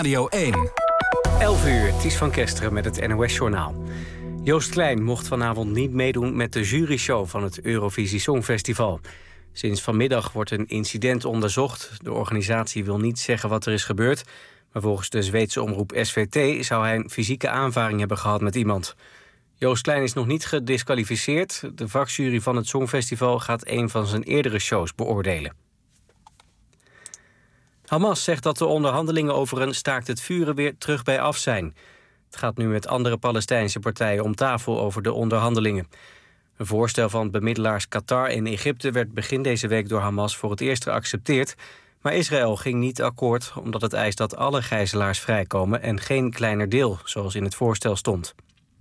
Radio 1. 11 uur, Ties van Kesteren met het NOS-journaal. Joost Klein mocht vanavond niet meedoen met de juryshow van het Eurovisie Songfestival. Sinds vanmiddag wordt een incident onderzocht. De organisatie wil niet zeggen wat er is gebeurd, maar volgens de Zweedse omroep SVT zou hij een fysieke aanvaring hebben gehad met iemand. Joost Klein is nog niet gediskwalificeerd. De vakjury van het Songfestival gaat een van zijn eerdere shows beoordelen. Hamas zegt dat de onderhandelingen over een staakt het vuren weer terug bij af zijn. Het gaat nu met andere Palestijnse partijen om tafel over de onderhandelingen. Een voorstel van bemiddelaars Qatar en Egypte werd begin deze week door Hamas voor het eerst geaccepteerd. Maar Israël ging niet akkoord omdat het eist dat alle gijzelaars vrijkomen en geen kleiner deel, zoals in het voorstel stond.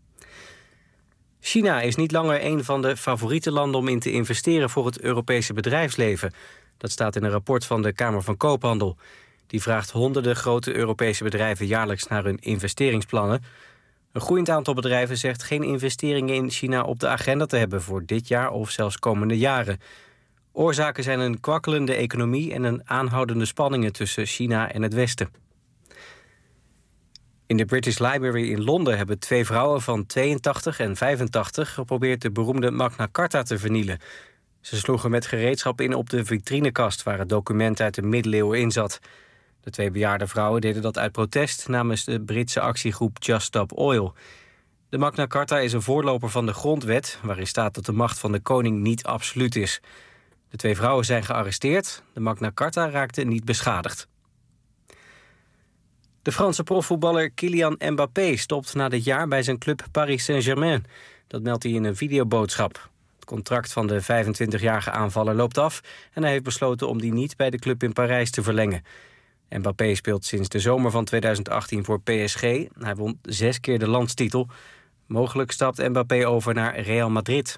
China is niet langer een van de favoriete landen om in te investeren voor het Europese bedrijfsleven. Dat staat in een rapport van de Kamer van Koophandel. Die vraagt honderden grote Europese bedrijven jaarlijks naar hun investeringsplannen. Een groeiend aantal bedrijven zegt geen investeringen in China op de agenda te hebben voor dit jaar of zelfs komende jaren. Oorzaken zijn een kwakkelende economie en een aanhoudende spanningen tussen China en het Westen. In de British Library in Londen hebben 2 vrouwen van 82 en 85 geprobeerd de beroemde Magna Carta te vernielen. Ze sloegen met gereedschap in op de vitrinekast waar het document uit de middeleeuwen in zat. De 2 bejaarde vrouwen deden dat uit protest namens de Britse actiegroep Just Stop Oil. De Magna Carta is een voorloper van de grondwet, waarin staat dat de macht van de koning niet absoluut is. De 2 vrouwen zijn gearresteerd. De Magna Carta raakte niet beschadigd. De Franse profvoetballer Kylian Mbappé stopt na dit jaar bij zijn club Paris Saint-Germain. Dat meldt hij in een videoboodschap. Het contract van de 25-jarige aanvaller loopt af en hij heeft besloten om die niet bij de club in Parijs te verlengen. Mbappé speelt sinds de zomer van 2018 voor PSG. Hij won 6 keer de landstitel. Mogelijk stapt Mbappé over naar Real Madrid.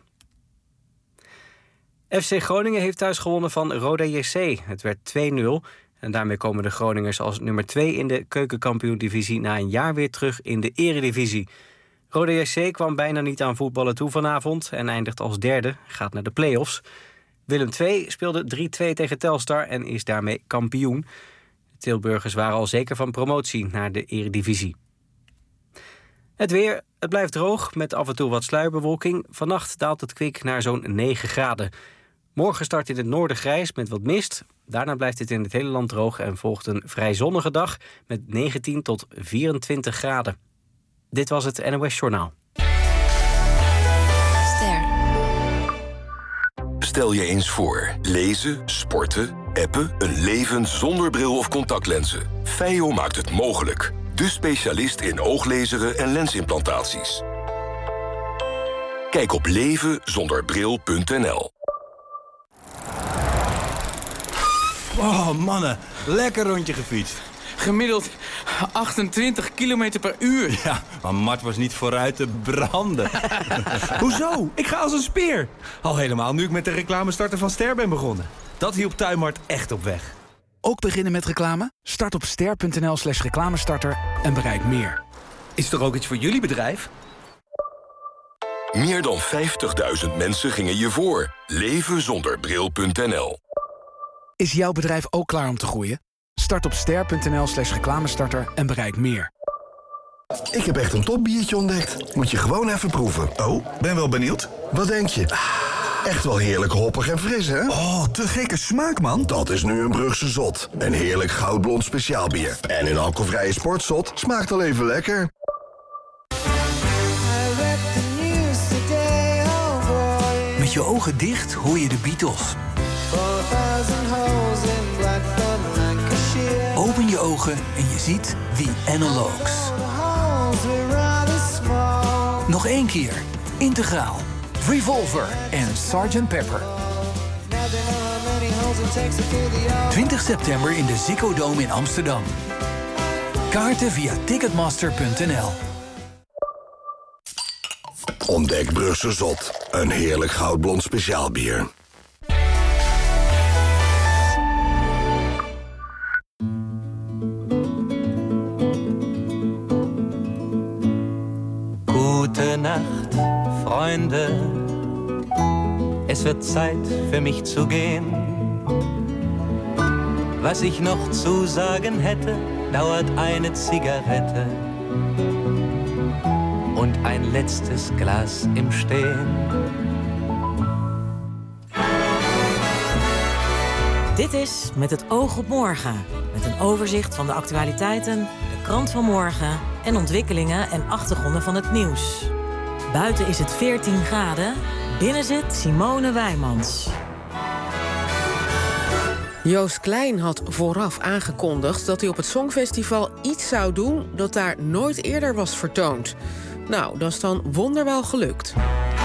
FC Groningen heeft thuis gewonnen van Roda JC. Het werd 2-0 en daarmee komen de Groningers als nummer 2 in de keukenkampioen-divisie na een jaar weer terug in de eredivisie. Roda JC kwam bijna niet aan voetballen toe vanavond en eindigt als derde, gaat naar de play-offs. Willem II speelde 3-2 tegen Telstar en is daarmee kampioen. De Tilburgers waren al zeker van promotie naar de eredivisie. Het weer, het blijft droog met af en toe wat sluierbewolking. Vannacht daalt het kwik naar zo'n 9 graden. Morgen start in het noorden grijs met wat mist. Daarna blijft het in het hele land droog en volgt een vrij zonnige dag met 19 tot 24 graden. Dit was het NOS Journaal. Ster. Stel je eens voor. Lezen, sporten, appen, een leven zonder bril of contactlenzen. Feio maakt het mogelijk. De specialist in ooglezeren en lensimplantaties. Kijk op levenzonderbril.nl. Oh, mannen. Lekker rondje gefietst. Gemiddeld 28 km per uur. Ja, maar Mart was niet vooruit te branden. Hoezo? Ik ga als een speer. Al helemaal nu ik met de reclamestarter van Ster ben begonnen. Dat hielp Tuinmart echt op weg. Ook beginnen met reclame? Start op ster.nl/reclamestarter en bereik meer. Is er ook iets voor jullie bedrijf? Meer dan 50.000 mensen gingen je voor. Levenzonderbril.nl. Is jouw bedrijf ook klaar om te groeien? Start op ster.nl/reclamestarter en bereik meer. Ik heb echt een topbiertje ontdekt. Moet je gewoon even proeven. Oh, ben wel benieuwd. Wat denk je? Echt wel heerlijk hoppig en fris, hè? Oh, te gekke smaak, man. Dat is nu een Brugse Zot. Een heerlijk goudblond speciaalbier. En een alcoholvrije sportzot smaakt al even lekker. Met je ogen dicht hoor je de Beatles. Open je ogen en je ziet The Analogues. Nog 1 keer. Integraal. Revolver en Sgt. Pepper. 20 september in de Ziggo Dome in Amsterdam. Kaarten via ticketmaster.nl. Ontdek Brugse Zot. Een heerlijk goudblond speciaalbier. Gute Nacht, Freunde. Es wird Zeit für mich zu gehen. Was ich noch zu sagen hätte, dauert eine Zigarette und ein letztes Glas im Stehen. Dit is Met het oog op morgen. Met een overzicht van de actualiteiten, de krant van morgen en ontwikkelingen en achtergronden van het nieuws. Buiten is het 14 graden, binnen zit Simone Wijmans. Joost Klein had vooraf aangekondigd dat hij op het Songfestival iets zou doen dat daar nooit eerder was vertoond. Nou, dat is dan wonderwel gelukt.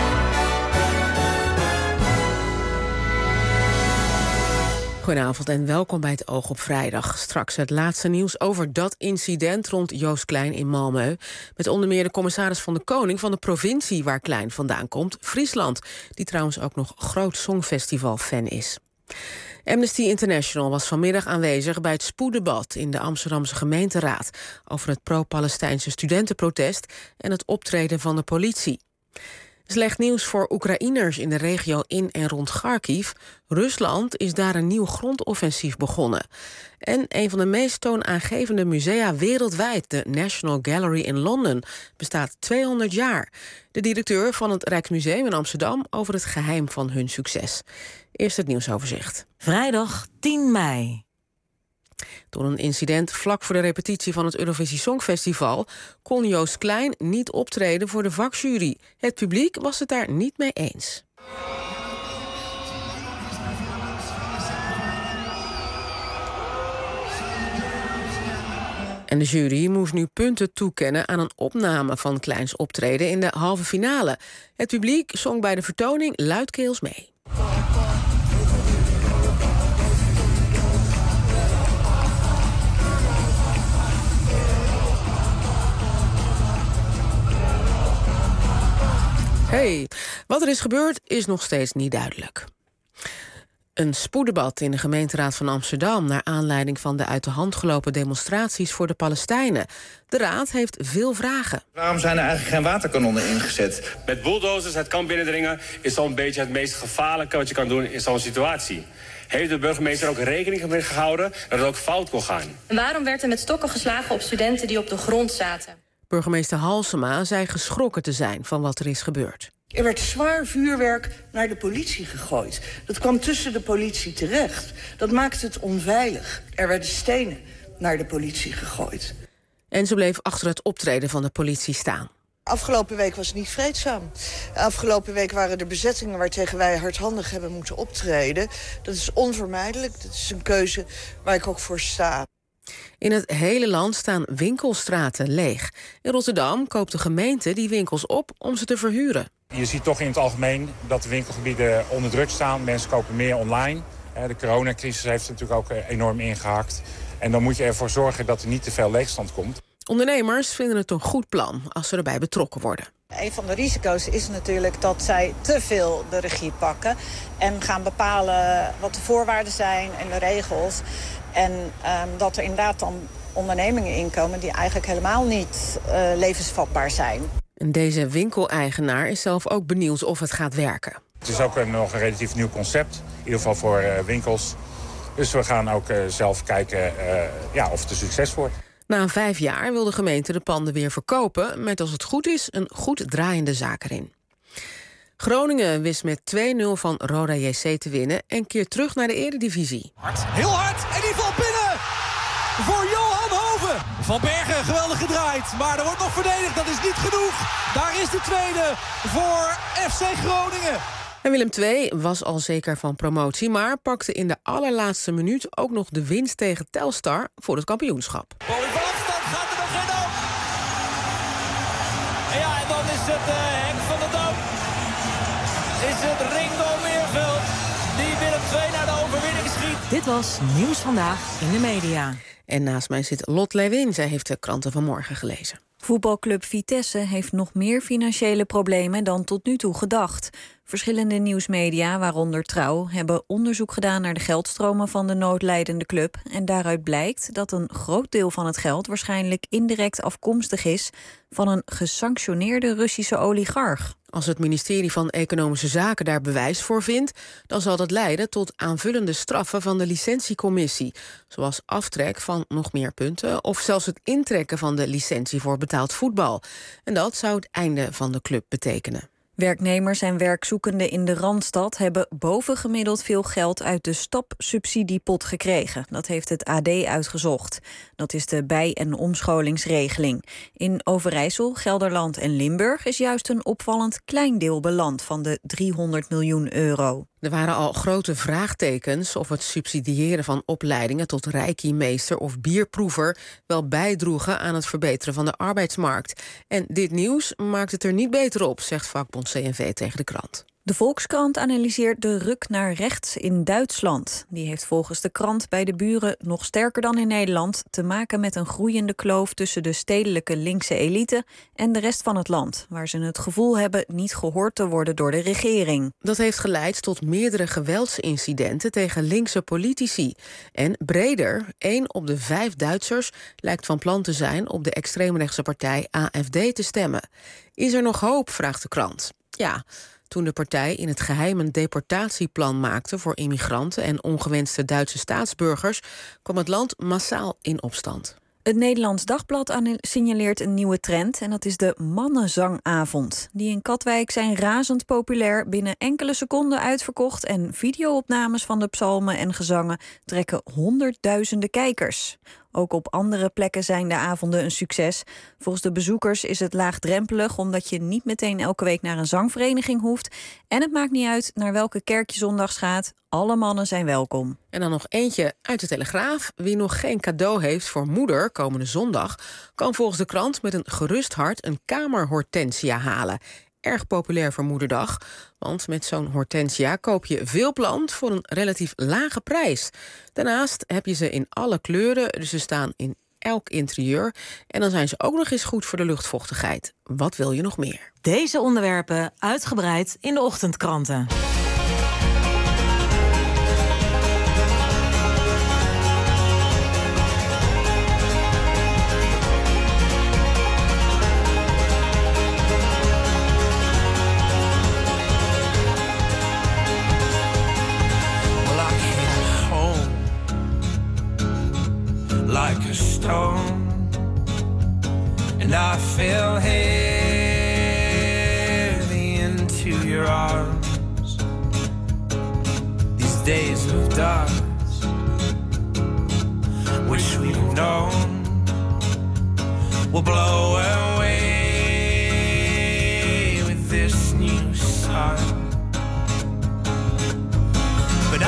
Goedenavond en welkom bij het Oog op Vrijdag. Straks het laatste nieuws over dat incident rond Joost Klein in Malmö. Met onder meer de commissaris van de Koning van de provincie waar Klein vandaan komt, Friesland. Die trouwens ook nog groot Songfestival-fan is. Amnesty International was vanmiddag aanwezig bij het spoeddebat in de Amsterdamse gemeenteraad over het pro-Palestijnse studentenprotest en het optreden van de politie. Slecht nieuws voor Oekraïners in de regio in en rond Kharkiv. Rusland is daar een nieuw grondoffensief begonnen. En een van de meest toonaangevende musea wereldwijd, de National Gallery in Londen, bestaat 200 jaar. De directeur van het Rijksmuseum in Amsterdam over het geheim van hun succes. Eerst het nieuwsoverzicht. Vrijdag 10 mei. Door een incident vlak voor de repetitie van het Eurovisie Songfestival kon Joost Klein niet optreden voor de vakjury. Het publiek was het daar niet mee eens. En de jury moest nu punten toekennen aan een opname van Kleins optreden in de halve finale. Het publiek zong bij de vertoning luidkeels mee. Wat er is gebeurd is nog steeds niet duidelijk. Een spoeddebat in de gemeenteraad van Amsterdam naar aanleiding van de uit de hand gelopen demonstraties voor de Palestijnen. De raad heeft veel vragen. Waarom zijn er eigenlijk geen waterkanonnen ingezet? Met bulldozers het kamp binnendringen is al een beetje het meest gevaarlijke wat je kan doen in zo'n situatie. Heeft de burgemeester ook rekening mee gehouden dat het ook fout kon gaan? En waarom werd er met stokken geslagen op studenten die op de grond zaten? Burgemeester Halsema zei geschrokken te zijn van wat er is gebeurd. Er werd zwaar vuurwerk naar de politie gegooid. Dat kwam tussen de politie terecht. Dat maakte het onveilig. Er werden stenen naar de politie gegooid. En ze bleef achter het optreden van de politie staan. Afgelopen week was het niet vreedzaam. Afgelopen week waren er bezettingen waartegen wij hardhandig hebben moeten optreden. Dat is onvermijdelijk. Dat is een keuze waar ik ook voor sta. In het hele land staan winkelstraten leeg. In Rotterdam koopt de gemeente die winkels op om ze te verhuren. Je ziet toch in het algemeen dat de winkelgebieden onder druk staan. Mensen kopen meer online. De coronacrisis heeft er natuurlijk ook enorm ingehakt. En dan moet je ervoor zorgen dat er niet te veel leegstand komt. Ondernemers vinden het een goed plan als ze erbij betrokken worden. Een van de risico's is natuurlijk dat zij te veel de regie pakken en gaan bepalen wat de voorwaarden zijn en de regels. En dat er inderdaad dan ondernemingen inkomen die eigenlijk helemaal niet levensvatbaar zijn. En deze winkeleigenaar is zelf ook benieuwd of het gaat werken. Het is ook nog een relatief nieuw concept, in ieder geval voor winkels. Dus we gaan ook zelf kijken of het een succes wordt. Na 5 jaar wil de gemeente de panden weer verkopen, met als het goed is een goed draaiende zaak erin. Groningen wist met 2-0 van Roda JC te winnen en keert terug naar de Eredivisie. Heel hard en die valt binnen voor Johan Hoven. Van Bergen geweldig gedraaid, maar er wordt nog verdedigd. Dat is niet genoeg. Daar is de tweede voor FC Groningen. En Willem II was al zeker van promotie, maar pakte in de allerlaatste minuut ook nog de winst tegen Telstar voor het kampioenschap. Bal in van afstand, gaat er nog in op. Ja, en dan is het Henk van der Dam. Is het Ringo Meerveld die Willem II naar de overwinning schiet. Dit was Nieuws Vandaag in de Media. En naast mij zit Lot Lewin. Zij heeft de kranten van morgen gelezen. Voetbalclub Vitesse heeft nog meer financiële problemen dan tot nu toe gedacht. Verschillende nieuwsmedia, waaronder Trouw, hebben onderzoek gedaan naar de geldstromen van de noodlijdende club. En daaruit blijkt dat een groot deel van het geld waarschijnlijk indirect afkomstig is van een gesanctioneerde Russische oligarch. Als het ministerie van Economische Zaken daar bewijs voor vindt, dan zal dat leiden tot aanvullende straffen van de licentiecommissie, zoals aftrek van nog meer punten of zelfs het intrekken van de licentie voor betaald voetbal. En dat zou het einde van de club betekenen. Werknemers en werkzoekenden in de Randstad hebben bovengemiddeld veel geld uit de stapsubsidiepot gekregen. Dat heeft het AD uitgezocht. Dat is de bij- en omscholingsregeling. In Overijssel, Gelderland en Limburg is juist een opvallend klein deel beland van de 300 miljoen euro. Er waren al grote vraagtekens of het subsidiëren van opleidingen tot reiki-meester of bierproever wel bijdroegen aan het verbeteren van de arbeidsmarkt. En dit nieuws maakt het er niet beter op, zegt vakbond CNV tegen de krant. De Volkskrant analyseert de ruk naar rechts in Duitsland. Die heeft volgens de krant bij de buren nog sterker dan in Nederland te maken met een groeiende kloof tussen de stedelijke linkse elite en de rest van het land, waar ze het gevoel hebben niet gehoord te worden door de regering. Dat heeft geleid tot meerdere geweldsincidenten tegen linkse politici. En breder, 1 op de 5 Duitsers lijkt van plan te zijn op de extreemrechtse partij AfD te stemmen. Is er nog hoop, vraagt de krant. Ja. Toen de partij in het geheim een deportatieplan maakte voor immigranten en ongewenste Duitse staatsburgers, kwam het land massaal in opstand. Het Nederlands Dagblad signaleert een nieuwe trend en dat is de mannenzangavond. Die in Katwijk zijn razend populair, binnen enkele seconden uitverkocht en videoopnames van de psalmen en gezangen trekken honderdduizenden kijkers. Ook op andere plekken zijn de avonden een succes. Volgens de bezoekers is het laagdrempelig omdat je niet meteen elke week naar een zangvereniging hoeft. En het maakt niet uit naar welke kerk je zondags gaat. Alle mannen zijn welkom. En dan nog eentje uit de Telegraaf. Wie nog geen cadeau heeft voor moeder komende zondag, kan volgens de krant met een gerust hart een kamerhortensia halen. Erg populair voor Moederdag, want met zo'n hortensia koop je veel plant voor een relatief lage prijs. Daarnaast heb je ze in alle kleuren, dus ze staan in elk interieur. En dan zijn ze ook nog eens goed voor de luchtvochtigheid. Wat wil je nog meer? Deze onderwerpen uitgebreid in de ochtendkranten. Like a stone, and I fell heavy into your arms. These days of dust, wish we'd have known, will blow away with this new sun. But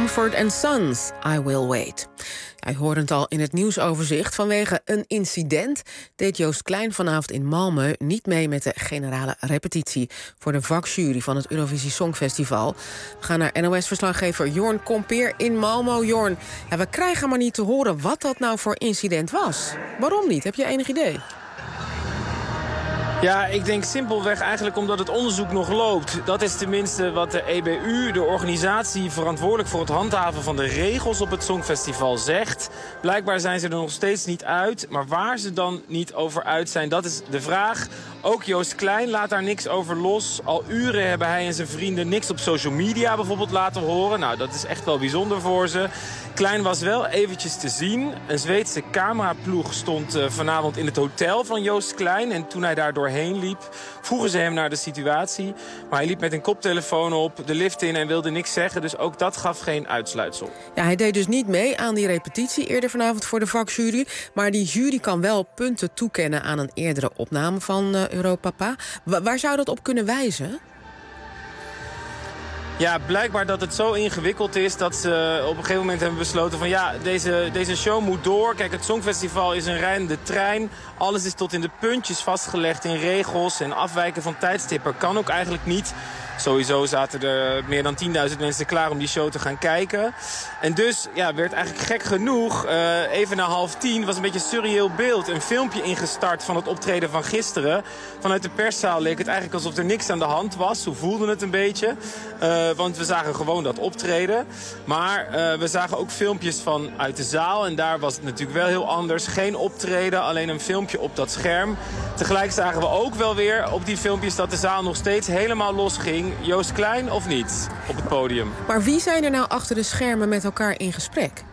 Mumford & Sons, I Will Wait. Hij hoorde het al in het nieuwsoverzicht. Vanwege een incident deed Joost Klein vanavond in Malmö niet mee met de generale repetitie voor de vakjury van het Eurovisie Songfestival. We gaan naar NOS-verslaggever Jorn Kompeer in Malmö. Jorn, we krijgen maar niet te horen wat dat nou voor incident was. Waarom niet? Heb je enig idee? Ja, ik denk simpelweg eigenlijk omdat het onderzoek nog loopt. Dat is tenminste wat de EBU, de organisatie verantwoordelijk voor het handhaven van de regels op het Songfestival, zegt. Blijkbaar zijn ze er nog steeds niet uit. Maar waar ze dan niet over uit zijn, dat is de vraag. Ook Joost Klein laat daar niks over los. Al uren hebben hij en zijn vrienden niks op social media bijvoorbeeld laten horen. Nou, dat is echt wel bijzonder voor ze. Klein was wel eventjes te zien. Een Zweedse cameraploeg stond vanavond in het hotel van Joost Klein. En toen hij daar doorheen liep, vroegen ze hem naar de situatie. Maar hij liep met een koptelefoon op, de lift in en wilde niks zeggen. Dus ook dat gaf geen uitsluitsel. Ja, hij deed dus niet mee aan die repetitie eerder vanavond voor de vakjury. Maar die jury kan wel punten toekennen aan een eerdere opname van Europapa. Waar zou dat op kunnen wijzen? Ja, blijkbaar dat het zo ingewikkeld is dat ze op een gegeven moment hebben besloten van ja, deze show moet door. Kijk, het Songfestival is een rijdende trein. Alles is tot in de puntjes vastgelegd in regels en afwijken van tijdstippen kan ook eigenlijk niet. Sowieso zaten er meer dan 10.000 mensen klaar om die show te gaan kijken. En dus ja, werd eigenlijk gek genoeg, even na 9:30 was een beetje een surreëel beeld. Een filmpje ingestart van het optreden van gisteren. Vanuit de perszaal leek het eigenlijk alsof er niks aan de hand was. Zo voelde het een beetje. Want we zagen gewoon dat optreden. Maar we zagen ook filmpjes van uit de zaal. En daar was het natuurlijk wel heel anders. Geen optreden, alleen een filmpje op dat scherm. Tegelijk zagen we ook wel weer op die filmpjes dat de zaal nog steeds helemaal los ging. Joost Klein of niet op het podium. Maar wie zijn er nou achter de schermen met elkaar in gesprek?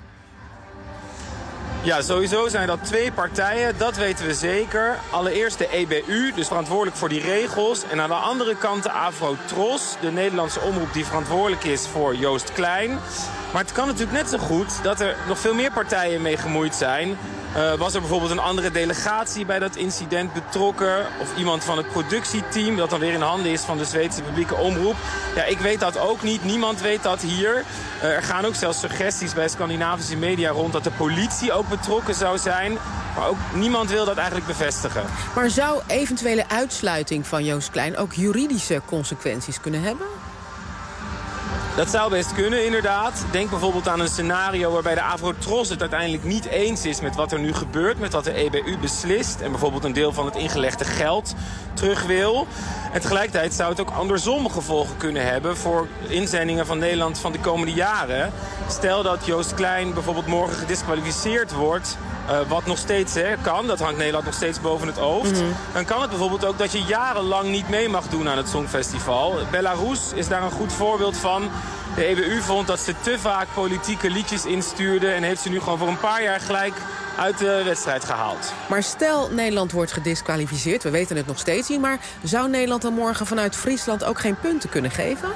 Ja, sowieso zijn dat twee partijen, dat weten we zeker. Allereerst de EBU, dus verantwoordelijk voor die regels. En aan de andere kant de Afro-Tros, de Nederlandse omroep die verantwoordelijk is voor Joost Klein. Maar het kan natuurlijk net zo goed dat er nog veel meer partijen mee gemoeid zijn. Was er bijvoorbeeld een andere delegatie bij dat incident betrokken? Of iemand van het productieteam dat dan weer in handen is van de Zweedse publieke omroep? Ja, ik weet dat ook niet. Niemand weet dat hier. Er gaan ook zelfs suggesties bij Scandinavische media rond dat de politie ook betrokken zou zijn. Maar ook niemand wil dat eigenlijk bevestigen. Maar zou eventuele uitsluiting van Joost Klein ook juridische consequenties kunnen hebben? Dat zou best kunnen, inderdaad. Denk bijvoorbeeld aan een scenario waarbij de Afro-Tros het uiteindelijk niet eens is met wat er nu gebeurt, met wat de EBU beslist en bijvoorbeeld een deel van het ingelegde geld terug wil. En tegelijkertijd zou het ook andersom gevolgen kunnen hebben voor inzendingen van Nederland van de komende jaren. Stel dat Joost Klein bijvoorbeeld morgen gedisqualificeerd wordt, wat nog steeds kan, dat hangt Nederland nog steeds boven het hoofd. Dan kan het bijvoorbeeld ook dat je jarenlang niet mee mag doen aan het Songfestival. Belarus is daar een goed voorbeeld van. De EBU vond dat ze te vaak politieke liedjes instuurde en heeft ze nu gewoon voor een paar jaar gelijk uit de wedstrijd gehaald. Maar stel Nederland wordt gedisqualificeerd, we weten het nog steeds niet, maar zou Nederland dan morgen vanuit Friesland ook geen punten kunnen geven?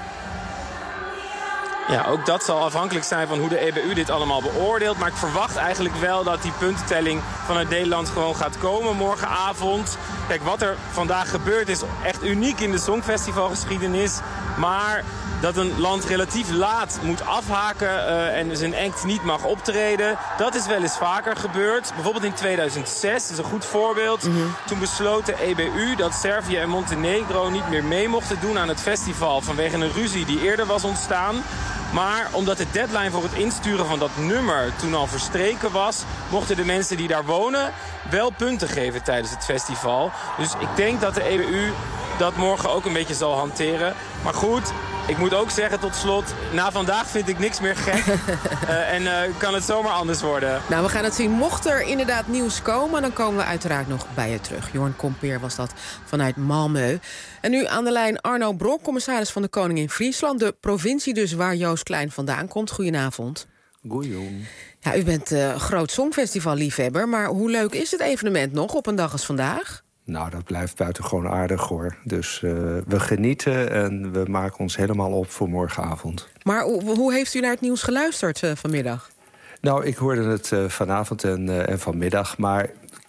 Ja, ook dat zal afhankelijk zijn van hoe de EBU dit allemaal beoordeelt. Maar ik verwacht eigenlijk wel dat die puntentelling vanuit Nederland gewoon gaat komen morgenavond. Kijk, wat er vandaag gebeurt is echt uniek in de Songfestivalgeschiedenis. Maar dat een land relatief laat moet afhaken en zijn act niet mag optreden, dat is wel eens vaker gebeurd. Bijvoorbeeld in 2006, dat is een goed voorbeeld. Toen besloot de EBU dat Servië en Montenegro niet meer mee mochten doen aan het festival vanwege een ruzie die eerder was ontstaan. Maar omdat de deadline voor het insturen van dat nummer toen al verstreken was, mochten de mensen die daar wonen wel punten geven tijdens het festival. Dus ik denk dat de EBU dat morgen ook een beetje zal hanteren. Maar goed, ik moet ook zeggen tot slot, na vandaag vind ik niks meer gek. En kan het zomaar anders worden. Nou, we gaan het zien. Mocht er inderdaad nieuws komen, dan komen we uiteraard nog bij je terug. Jorn Kompeer was dat vanuit Malmö. En nu aan de lijn Arno Brok, commissaris van de Koning in Friesland. De provincie dus waar Joost Klein vandaan komt. Goedenavond. Goeie. Ja, u bent groot songfestival-liefhebber, maar hoe leuk is het evenement nog op een dag als vandaag? Nou, dat blijft buitengewoon aardig, hoor. Dus we genieten en we maken ons helemaal op voor morgenavond. Maar hoe heeft u naar het nieuws geluisterd vanmiddag? Nou, ik hoorde het vanavond en vanmiddag. Maar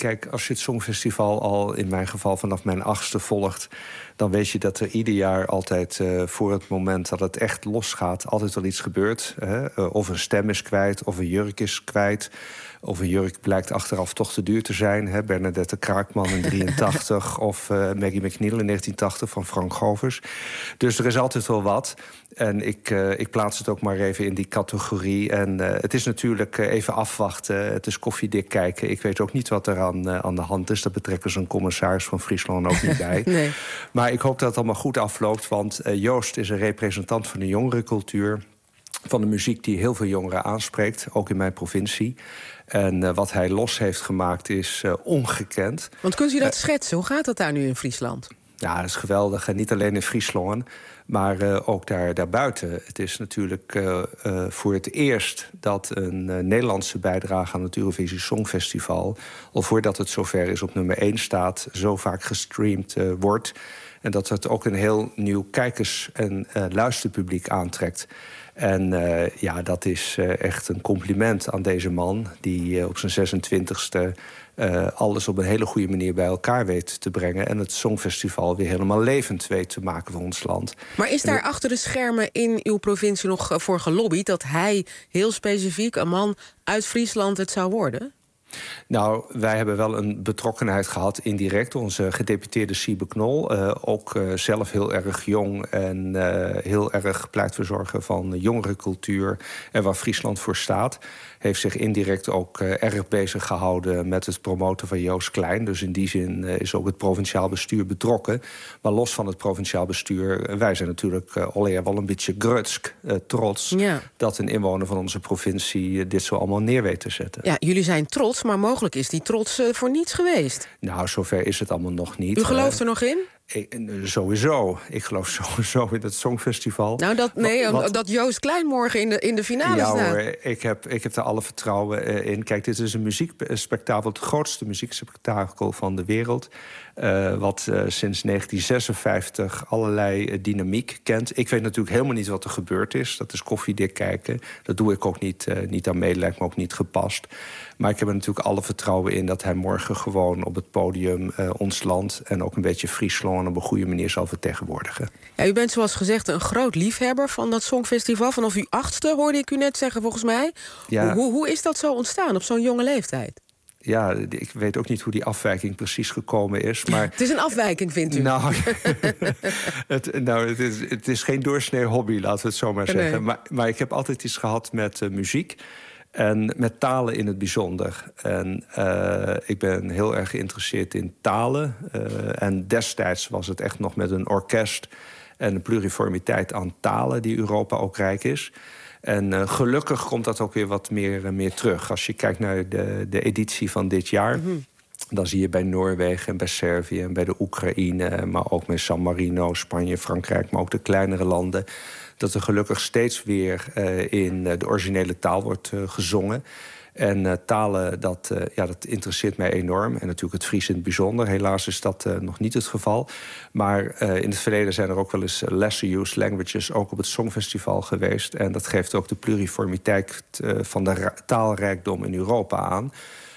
Kijk, als je het Songfestival al in mijn geval vanaf mijn 8e volgt, dan weet je dat er ieder jaar altijd voor het moment dat het echt losgaat, altijd wel iets gebeurt. Of een stem is kwijt, of een jurk is kwijt. Of een jurk blijkt achteraf toch te duur te zijn. Bernadette Kraakman in 83 of Maggie McNeil in 1980 van Frank Govers. Dus er is altijd wel wat. En ik plaats het ook maar even in die categorie. En het is natuurlijk even afwachten. Het is koffiedik kijken. Ik weet ook niet wat er aan de hand is. Dat betrekken ze een commissaris van Friesland ook niet bij. Nee. Maar ik hoop dat het allemaal goed afloopt. Want Joost is een representant van de jongerencultuur. Van de muziek die heel veel jongeren aanspreekt. Ook in mijn provincie. En wat hij los heeft gemaakt is ongekend. Want kunt u dat schetsen? Hoe gaat dat daar nu in Friesland? Ja, dat is geweldig. En niet alleen in Friesland, maar ook daarbuiten. Het is natuurlijk voor het eerst dat een Nederlandse bijdrage aan het Eurovisie Songfestival, al voordat het zover is, op nummer 1 staat, zo vaak gestreamd wordt. En dat het ook een heel nieuw kijkers- en luisterpubliek aantrekt. En dat is echt een compliment aan deze man, die op zijn 26e alles op een hele goede manier bij elkaar weet te brengen. En het Songfestival weer helemaal levend weet te maken voor ons land. Maar is daar achter de schermen in uw provincie nog voor gelobbyd dat hij heel specifiek, een man uit Friesland, het zou worden? Nou, wij hebben wel een betrokkenheid gehad, indirect. Onze gedeputeerde Siebe Knol, ook zelf heel erg jong en heel erg pleitverzorger van jongerencultuur en waar Friesland voor staat, heeft zich indirect ook erg bezig gehouden met het promoten van Joost Klein. Dus in die zin is ook het provinciaal bestuur betrokken. Maar los van het provinciaal bestuur, wij zijn natuurlijk wel een beetje grutsk, trots, dat een inwoner van onze provincie dit zo allemaal neer weet te zetten. Ja, jullie zijn trots, maar mogelijk is die trots voor niets geweest. Nou, zover is het allemaal nog niet. U gelooft er nog in? Sowieso. Ik geloof sowieso in het Songfestival. Nou, dat Joost Klein morgen in de finale staat. Ja hoor, ik heb er alle vertrouwen in. Kijk, dit is een muziekspektakel, het grootste muziekspektakel van de wereld. Wat sinds 1956 allerlei dynamiek kent. Ik weet natuurlijk helemaal niet wat er gebeurd is. Dat is koffiedik kijken. Dat doe ik ook niet aan mee, lijkt me ook niet gepast. Maar ik heb er natuurlijk alle vertrouwen in dat hij morgen gewoon op het podium ons land en ook een beetje Friesland op een goede manier zal vertegenwoordigen. Ja, u bent zoals gezegd een groot liefhebber van dat Songfestival. Vanaf uw 8e hoorde ik u net zeggen, volgens mij. Ja. Hoe is dat zo ontstaan op zo'n jonge leeftijd? Ja, ik weet ook niet hoe die afwijking precies gekomen is. Maar het is een afwijking, vindt u? Nou, het is geen doorsnee hobby, laten we het zo maar zeggen. Maar ik heb altijd iets gehad met muziek. En met talen in het bijzonder. En ik ben heel erg geïnteresseerd in talen. En destijds was het echt nog met een orkest en een pluriformiteit aan talen die Europa ook rijk is. En gelukkig komt dat ook weer wat meer terug. Als je kijkt naar de editie van dit jaar, dan zie je bij Noorwegen en bij Servië en bij de Oekraïne, maar ook met San Marino, Spanje, Frankrijk, maar ook de kleinere landen, dat er gelukkig steeds weer in de originele taal wordt gezongen. En talen, dat interesseert mij enorm. En natuurlijk het Fries in het bijzonder. Helaas is dat nog niet het geval. Maar in het verleden zijn er ook wel eens lesser used languages ook op het Songfestival geweest. En dat geeft ook de pluriformiteit van de taalrijkdom in Europa aan.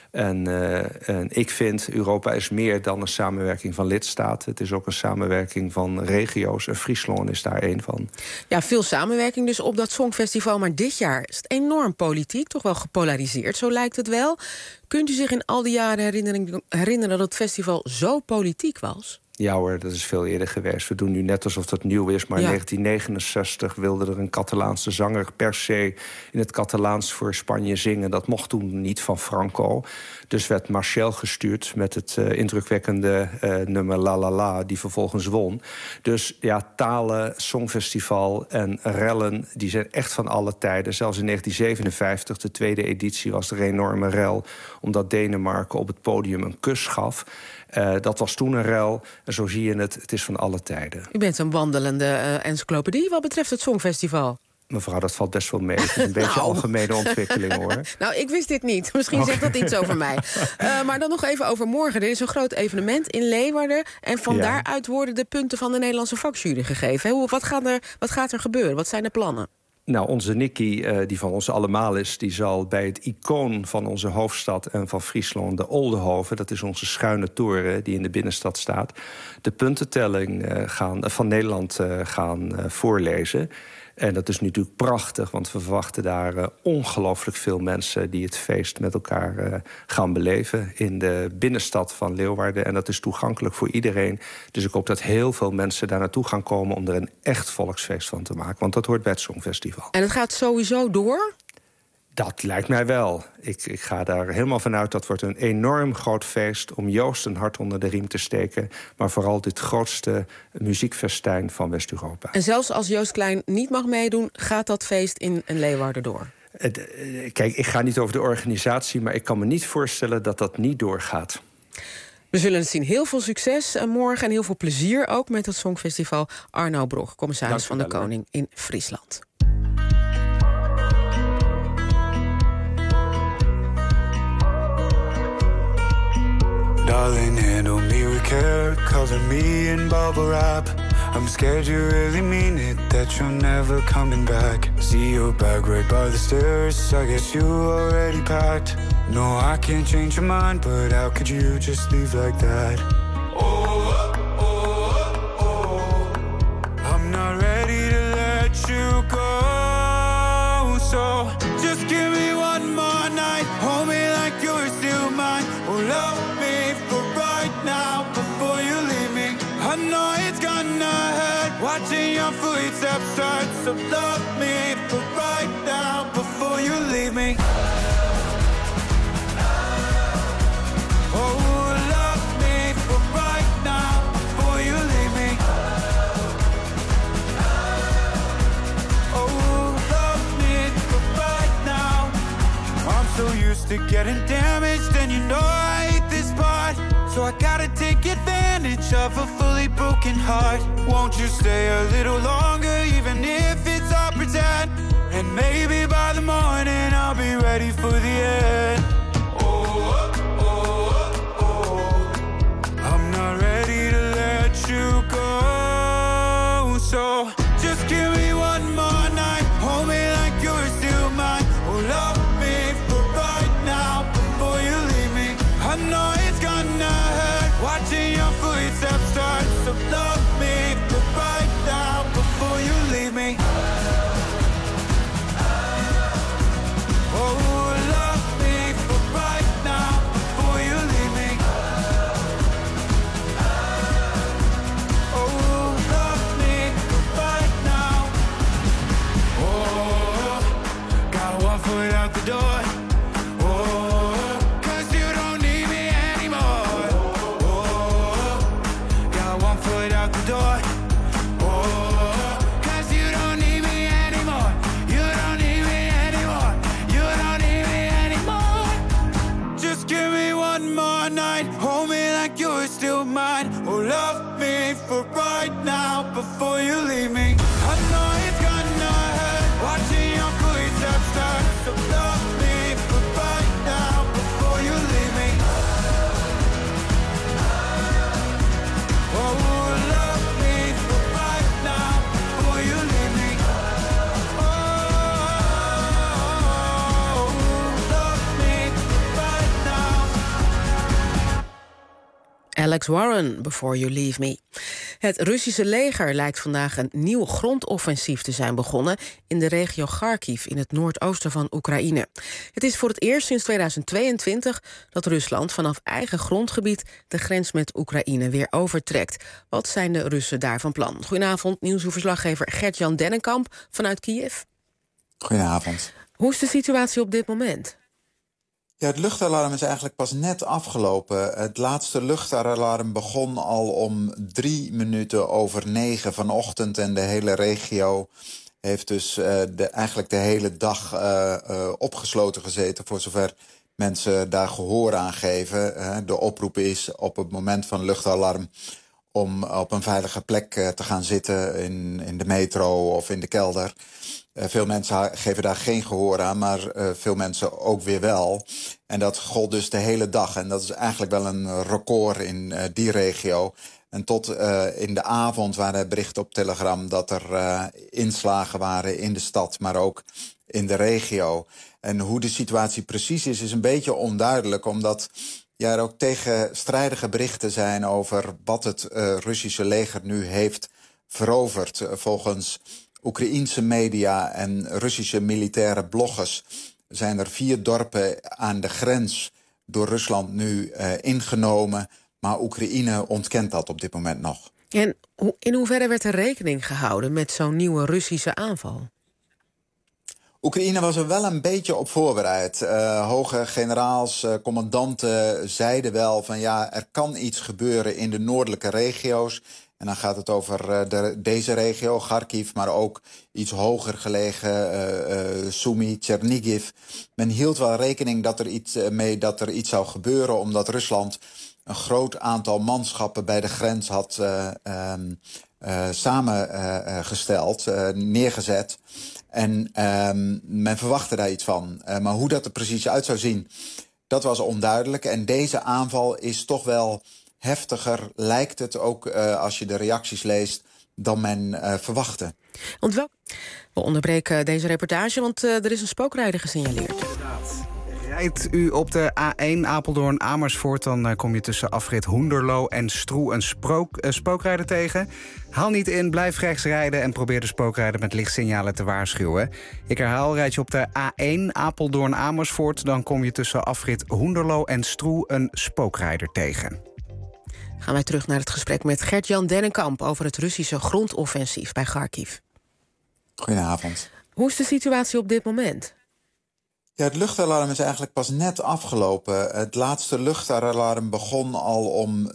En ik vind, Europa is meer dan een samenwerking van lidstaten. Het is ook een samenwerking van regio's. En Friesland is daar één van. Ja, veel samenwerking dus op dat Songfestival. Maar dit jaar is het enorm politiek, toch wel gepolariseerd, zo lijkt het wel. Kunt u zich in al die jaren herinneren dat het festival zo politiek was? Ja hoor, dat is veel eerder geweest. We doen nu net alsof dat nieuw is. Maar in 1969 wilde er een Catalaanse zanger per se in het Catalaans voor Spanje zingen. Dat mocht toen niet van Franco. Dus werd Marcel gestuurd met het indrukwekkende nummer La La La, die vervolgens won. Dus ja, talen, Songfestival en rellen, die zijn echt van alle tijden. Zelfs in 1957, de tweede editie, was er een enorme rel, omdat Denemarken op het podium een kus gaf. Dat was toen een rel. En zo zie je het is van alle tijden. U bent een wandelende encyclopedie wat betreft het Songfestival. Mevrouw, dat valt best wel mee. Het is een beetje algemene ontwikkeling, hoor. Nou, ik wist dit niet. Misschien zegt dat iets over mij. Maar dan nog even over morgen. Er is een groot evenement in Leeuwarden. En van daaruit worden de punten van de Nederlandse vakjury gegeven. Wat gaat er gebeuren? Wat zijn de plannen? Nou, onze Nicky, die van ons allemaal is, die zal bij het icoon van onze hoofdstad en van Friesland, de Oldenhoven, dat is onze schuine toren die in de binnenstad staat, de puntentelling van Nederland gaan voorlezen. En dat is natuurlijk prachtig, want we verwachten daar ongelooflijk veel mensen die het feest met elkaar gaan beleven in de binnenstad van Leeuwarden. En dat is toegankelijk voor iedereen. Dus ik hoop dat heel veel mensen daar naartoe gaan komen om er een echt volksfeest van te maken. Want dat hoort bij het Songfestival. En het gaat sowieso door? Dat lijkt mij wel. Ik ga daar helemaal vanuit. Dat wordt een enorm groot feest om Joost een hart onder de riem te steken. Maar vooral dit grootste muziekfestijn van West-Europa. En zelfs als Joost Klein niet mag meedoen, gaat dat feest in Leeuwarden door? Kijk, ik ga niet over de organisatie, maar ik kan me niet voorstellen dat dat niet doorgaat. We zullen het zien. Heel veel succes morgen en heel veel plezier ook met het Songfestival. Arno Brog, commissaris van de Koning in Friesland. Darling, handle me with care, cover me in bubble wrap. I'm scared you really mean it, that you're never coming back. See your bag right by the stairs, I guess you already packed. No, I can't change your mind, but how could you just leave like that? I'm not ready to let you go, so just give me one more night, hold me like you're still mine. Oh, love me for right now before you leave me. I know it's gonna hurt watching your footsteps start, so love me for right now before you leave me. Oh, love me for right now before you leave me. Oh, love me for right now. I'm so used to getting damaged, and you know I hate this part. So I gotta take advantage of a fully broken heart. Won't you stay a little longer, even if it's all pretend? And maybe by the morning I'll be ready for the end. I'm not ready to let you go, so just give me one more night, hold me like you're still mine. Oh, love me for right now before you leave me. I know it's gonna hurt watching your footsteps start, so love me for right now before you leave me. Oh, love me for right now before you leave me. Oh, love me for right now. Oh, got one foot out the door. Oh, 'cause you don't need me anymore. Oh, got one foot out the door. Oh, 'cause you don't need me anymore. You don't need me anymore. You don't need me anymore. Just give me one more night, hold me like you're still mine. Oh, love me for right now before you leave me. I know it's gonna hurt watching your footsteps start, so love me for right now before you leave me. Oh, love me for right now before you leave me. Oh, love me for right now. Alex Warren, Before You Leave Me. Het Russische leger lijkt vandaag een nieuw grondoffensief te zijn begonnen in de regio Kharkiv in het noordoosten van Oekraïne. Het is voor het eerst sinds 2022 dat Rusland vanaf eigen grondgebied de grens met Oekraïne weer overtrekt. Wat zijn de Russen daar van plan? Goedenavond, nieuwsverslaggever Gert-Jan Dennekamp vanuit Kiev. Goedenavond. Hoe is de situatie op dit moment? Ja, het luchtalarm is eigenlijk pas net afgelopen. Het laatste luchtalarm begon al om 9:03 vanochtend. En de hele regio heeft dus eigenlijk de hele dag opgesloten gezeten, voor zover mensen daar gehoor aan geven. De oproep is op het moment van luchtalarm om op een veilige plek te gaan zitten in de metro of in de kelder. Veel mensen geven daar geen gehoor aan, maar veel mensen ook weer wel. En dat gold dus de hele dag. En dat is eigenlijk wel een record in die regio. En tot in de avond waren er berichten op Telegram dat er inslagen waren in de stad, maar ook in de regio. En hoe de situatie precies is een beetje onduidelijk, omdat er ook tegenstrijdige berichten zijn over wat het Russische leger nu heeft veroverd. Volgens Oekraïense media en Russische militaire bloggers zijn er 4 dorpen aan de grens door Rusland nu ingenomen. Maar Oekraïne ontkent dat op dit moment nog. En in hoeverre werd er rekening gehouden met zo'n nieuwe Russische aanval? Oekraïne was er wel een beetje op voorbereid. Hoge generaals, commandanten zeiden wel van er kan iets gebeuren in de noordelijke regio's. En dan gaat het over deze regio, Kharkiv, maar ook iets hoger gelegen, Sumy, Chernigiv. Men hield wel rekening dat er iets zou gebeuren, omdat Rusland een groot aantal manschappen bij de grens had samengesteld, neergezet. En men verwachtte daar iets van. Maar hoe dat er precies uit zou zien, dat was onduidelijk. En deze aanval is toch wel heftiger, lijkt het ook als je de reacties leest, dan men verwachtte. We onderbreken deze reportage, want er is een spookrijder gesignaleerd. Rijdt u op de A1 Apeldoorn-Amersfoort, dan kom je tussen afrit Hoenderloo en Stroe een spookrijder tegen. Haal niet in, blijf rechts rijden en probeer de spookrijder met lichtsignalen te waarschuwen. Ik herhaal, rijd je op de A1 Apeldoorn-Amersfoort, dan kom je tussen afrit Hoenderloo en Stroe een spookrijder tegen. Gaan wij terug naar het gesprek met Gert-Jan Dennekamp over het Russische grondoffensief bij Kharkiv. Goedenavond. Hoe is de situatie op dit moment? Ja, het luchtalarm is eigenlijk pas net afgelopen. Het laatste luchtalarm begon al om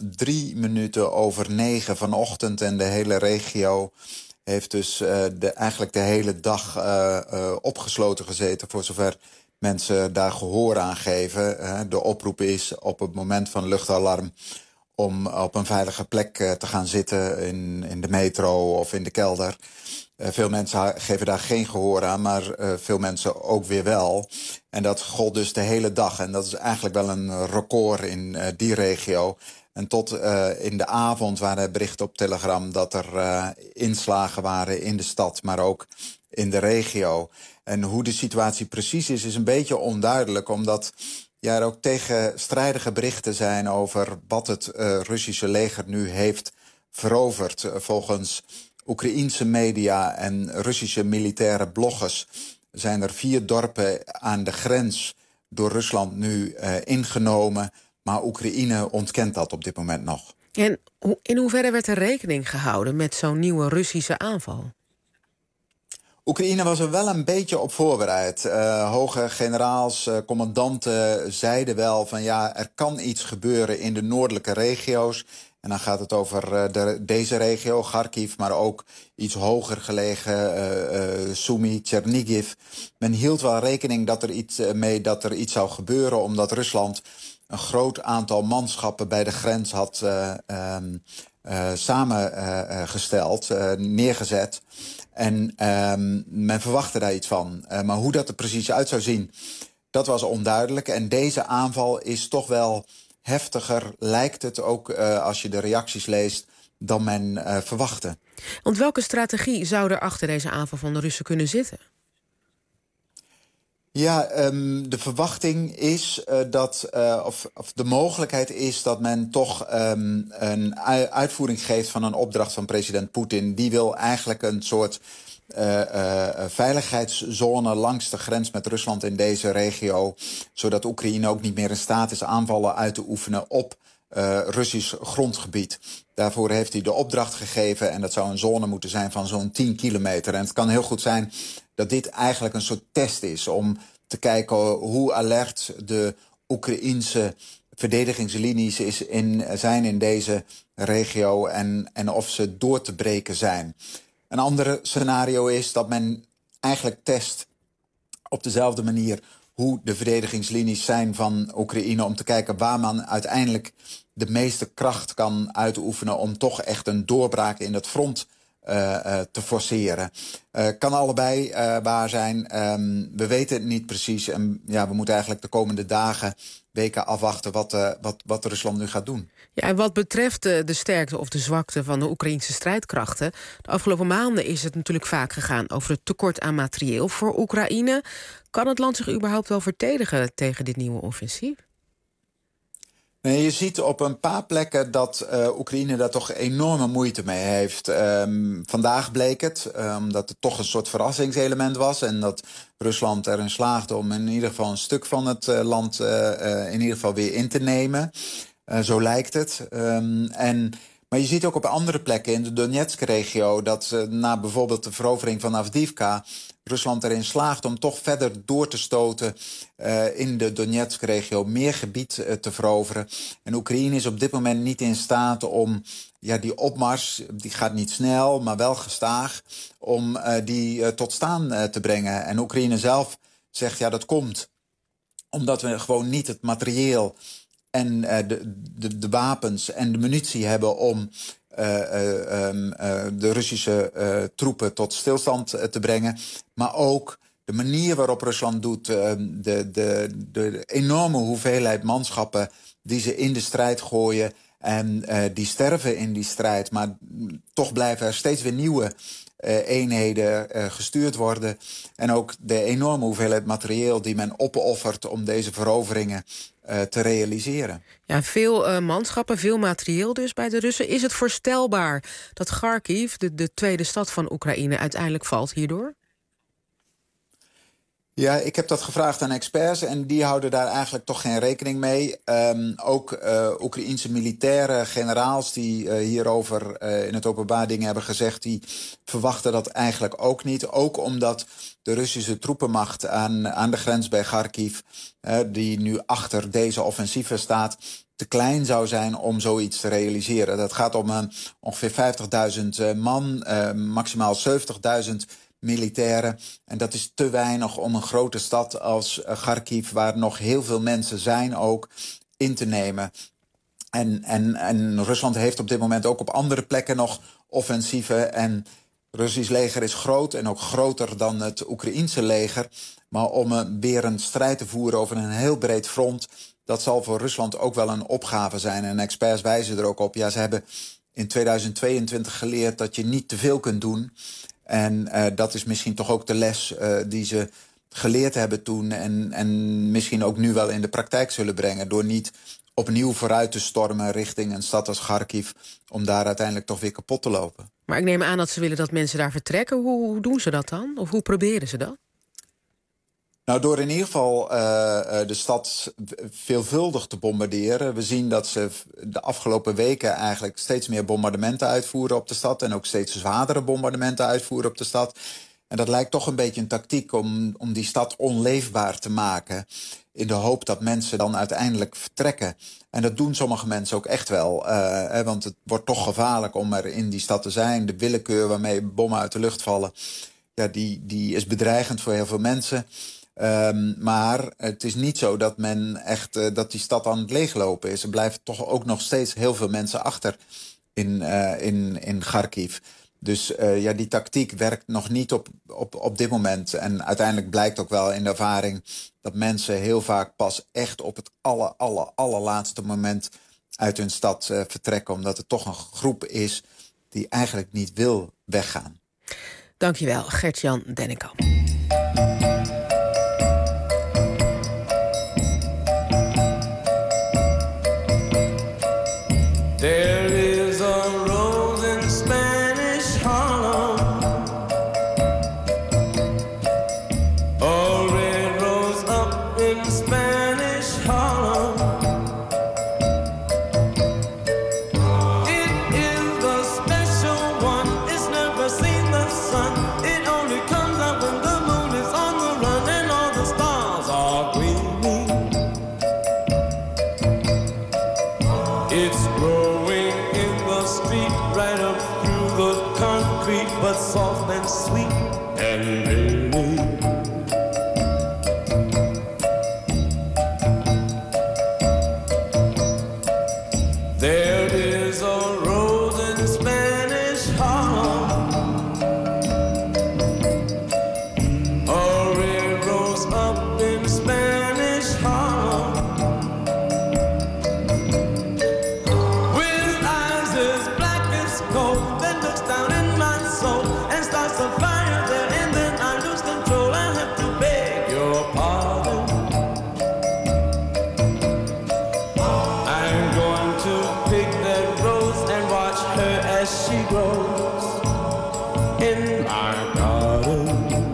9:03 vanochtend. En de hele regio heeft dus eigenlijk de hele dag opgesloten gezeten, voor zover mensen daar gehoor aan geven. De oproep is op het moment van luchtalarm om op een veilige plek te gaan zitten in de metro of in de kelder. Veel mensen geven daar geen gehoor aan, maar veel mensen ook weer wel. En dat gold dus de hele dag. En dat is eigenlijk wel een record in die regio. En tot in de avond waren er berichten op Telegram dat er inslagen waren in de stad, maar ook in de regio. En hoe de situatie precies is een beetje onduidelijk, omdat er ook tegenstrijdige berichten zijn over wat het Russische leger nu heeft veroverd. Volgens Oekraïense media en Russische militaire bloggers zijn er 4 dorpen aan de grens door Rusland nu ingenomen. Maar Oekraïne ontkent dat op dit moment nog. En in hoeverre werd er rekening gehouden met zo'n nieuwe Russische aanval? Oekraïne was er wel een beetje op voorbereid. Hoge generaals, commandanten zeiden wel van er kan iets gebeuren in de noordelijke regio's. En dan gaat het over deze regio, Kharkiv, maar ook iets hoger gelegen, Sumy, Chernigiv. Men hield wel rekening dat er iets zou gebeuren, omdat Rusland een groot aantal manschappen bij de grens had samengesteld, neergezet. En men verwachtte daar iets van. Maar hoe dat er precies uit zou zien, dat was onduidelijk. En deze aanval is toch wel heftiger, lijkt het ook als je de reacties leest, dan men verwachtte. Want welke strategie zou er achter deze aanval van de Russen kunnen zitten? Ja, de verwachting is of de mogelijkheid is dat men toch een uitvoering geeft van een opdracht van president Poetin. Die wil eigenlijk een soort veiligheidszone langs de grens met Rusland in deze regio, zodat Oekraïne ook niet meer in staat is aanvallen uit te oefenen op Russisch grondgebied. Daarvoor heeft hij de opdracht gegeven en dat zou een zone moeten zijn van zo'n 10 kilometer. En het kan heel goed zijn dat dit eigenlijk een soort test is om te kijken hoe alert de Oekraïense verdedigingslinies zijn in deze regio en of ze door te breken zijn. Een ander scenario is dat men eigenlijk test op dezelfde manier hoe de verdedigingslinies zijn van Oekraïne, om te kijken waar men uiteindelijk de meeste kracht kan uitoefenen om toch echt een doorbraak in het front te forceren. Kan allebei waar zijn. We weten het niet precies. En we moeten eigenlijk de komende dagen, weken afwachten wat Rusland nu gaat doen. Ja, en wat betreft de sterkte of de zwakte van de Oekraïnse strijdkrachten, de afgelopen maanden is het natuurlijk vaak gegaan over het tekort aan materieel voor Oekraïne. Kan het land zich überhaupt wel verdedigen tegen dit nieuwe offensief? Nee, je ziet op een paar plekken dat Oekraïne daar toch enorme moeite mee heeft. Vandaag bleek het, omdat het toch een soort verrassingselement was en dat Rusland erin slaagde om in ieder geval een stuk van het land in ieder geval weer in te nemen. Zo lijkt het. Maar je ziet ook op andere plekken in de Donetsk-regio dat na bijvoorbeeld de verovering van Avdiivka Rusland erin slaagt om toch verder door te stoten in de Donetsk-regio, meer gebied te veroveren. En Oekraïne is op dit moment niet in staat om die opmars, die gaat niet snel, maar wel gestaag, om die tot staan te brengen. En Oekraïne zelf zegt dat komt omdat we gewoon niet het materieel en de wapens en de munitie hebben om de Russische troepen tot stilstand te brengen. Maar ook de manier waarop Rusland doet, de enorme hoeveelheid manschappen die ze in de strijd gooien en die sterven in die strijd. Maar toch blijven er steeds weer nieuwe eenheden gestuurd worden. En ook de enorme hoeveelheid materieel die men opoffert om deze veroveringen te realiseren. Ja, veel manschappen, veel materieel dus bij de Russen. Is het voorstelbaar dat Kharkiv, de tweede stad van Oekraïne, uiteindelijk valt hierdoor? Ja, ik heb dat gevraagd aan experts en die houden daar eigenlijk toch geen rekening mee. Ook Oekraïense militaire generaals die hierover in het openbaar dingen hebben gezegd, die verwachten dat eigenlijk ook niet. Ook omdat de Russische troepenmacht aan de grens bij Kharkiv, die nu achter deze offensieven staat, te klein zou zijn om zoiets te realiseren. Dat gaat om ongeveer 50.000 man, maximaal 70.000 militairen. En dat is te weinig om een grote stad als Kharkiv, waar nog heel veel mensen zijn, ook in te nemen. En Rusland heeft op dit moment ook op andere plekken nog offensieven. En het Russisch leger is groot en ook groter dan het Oekraïense leger. Maar om weer een strijd te voeren over een heel breed front, dat zal voor Rusland ook wel een opgave zijn. En experts wijzen er ook op. Ja, ze hebben in 2022 geleerd dat je niet te veel kunt doen. En dat is misschien toch ook de les die ze geleerd hebben toen en misschien ook nu wel in de praktijk zullen brengen, door niet opnieuw vooruit te stormen richting een stad als Kharkiv, om daar uiteindelijk toch weer kapot te lopen. Maar ik neem aan dat ze willen dat mensen daar vertrekken. Hoe doen ze dat dan? Of hoe proberen ze dat? Nou, door in ieder geval de stad veelvuldig te bombarderen. We zien dat ze de afgelopen weken eigenlijk steeds meer bombardementen uitvoeren op de stad en ook steeds zwaardere bombardementen uitvoeren op de stad. En dat lijkt toch een beetje een tactiek om die stad onleefbaar te maken, in de hoop dat mensen dan uiteindelijk vertrekken. En dat doen sommige mensen ook echt wel. Want het wordt toch gevaarlijk om er in die stad te zijn. De willekeur waarmee bommen uit de lucht vallen, die is bedreigend voor heel veel mensen. Maar het is niet zo dat men echt dat die stad aan het leeglopen is. Er blijven toch ook nog steeds heel veel mensen achter in Kharkiv. Dus die tactiek werkt nog niet op dit moment. En uiteindelijk blijkt ook wel in de ervaring dat mensen heel vaak pas echt op het allerlaatste moment uit hun stad vertrekken. Omdat het toch een groep is die eigenlijk niet wil weggaan. Dankjewel, Gert-Jan Dennekamp. There is a rose in Spanish Harlem, a red rose up in Spanish Harlem. It is a special one, it's never seen the sun. It only comes out when the moon is on the run and all the stars are gleaming. It's growing in the street right up through the concrete, but soft and sweet and raining. There is a rose in Spanish Harlem, a red rose up in Spanish Harlem. as she grows in my garden.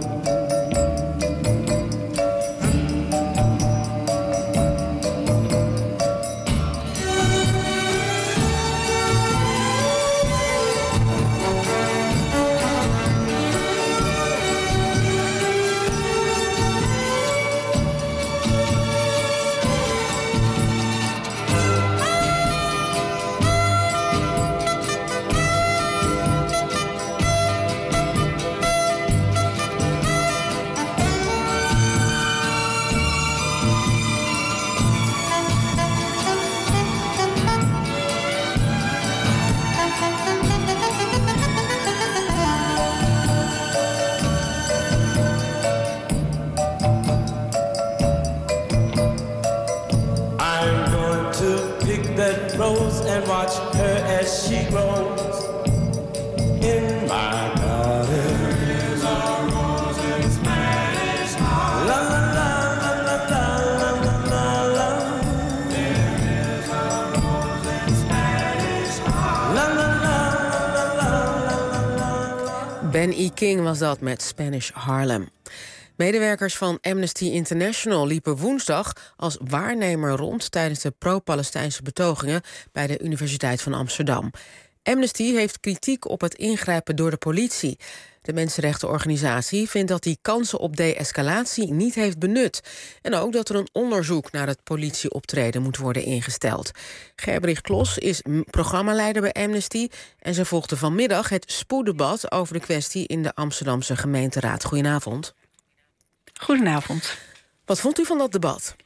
And watch her as she grows in my garden. There's a rose in Spanish harlem. La la la la la la la la. There is a rose in Spanish harlem. La la la la la la la. Ben E. King was dat met Spanish Harlem. Medewerkers van Amnesty International liepen woensdag als waarnemer rond tijdens de pro-Palestijnse betogingen bij de Universiteit van Amsterdam. Amnesty heeft kritiek op het ingrijpen door de politie. De mensenrechtenorganisatie vindt dat die kansen op de-escalatie niet heeft benut. En ook dat er een onderzoek naar het politieoptreden moet worden ingesteld. Gerbrich Klos is programmaleider bij Amnesty en ze volgde vanmiddag het spoeddebat over de kwestie in de Amsterdamse gemeenteraad. Goedenavond. Goedenavond. Wat vond u van dat debat?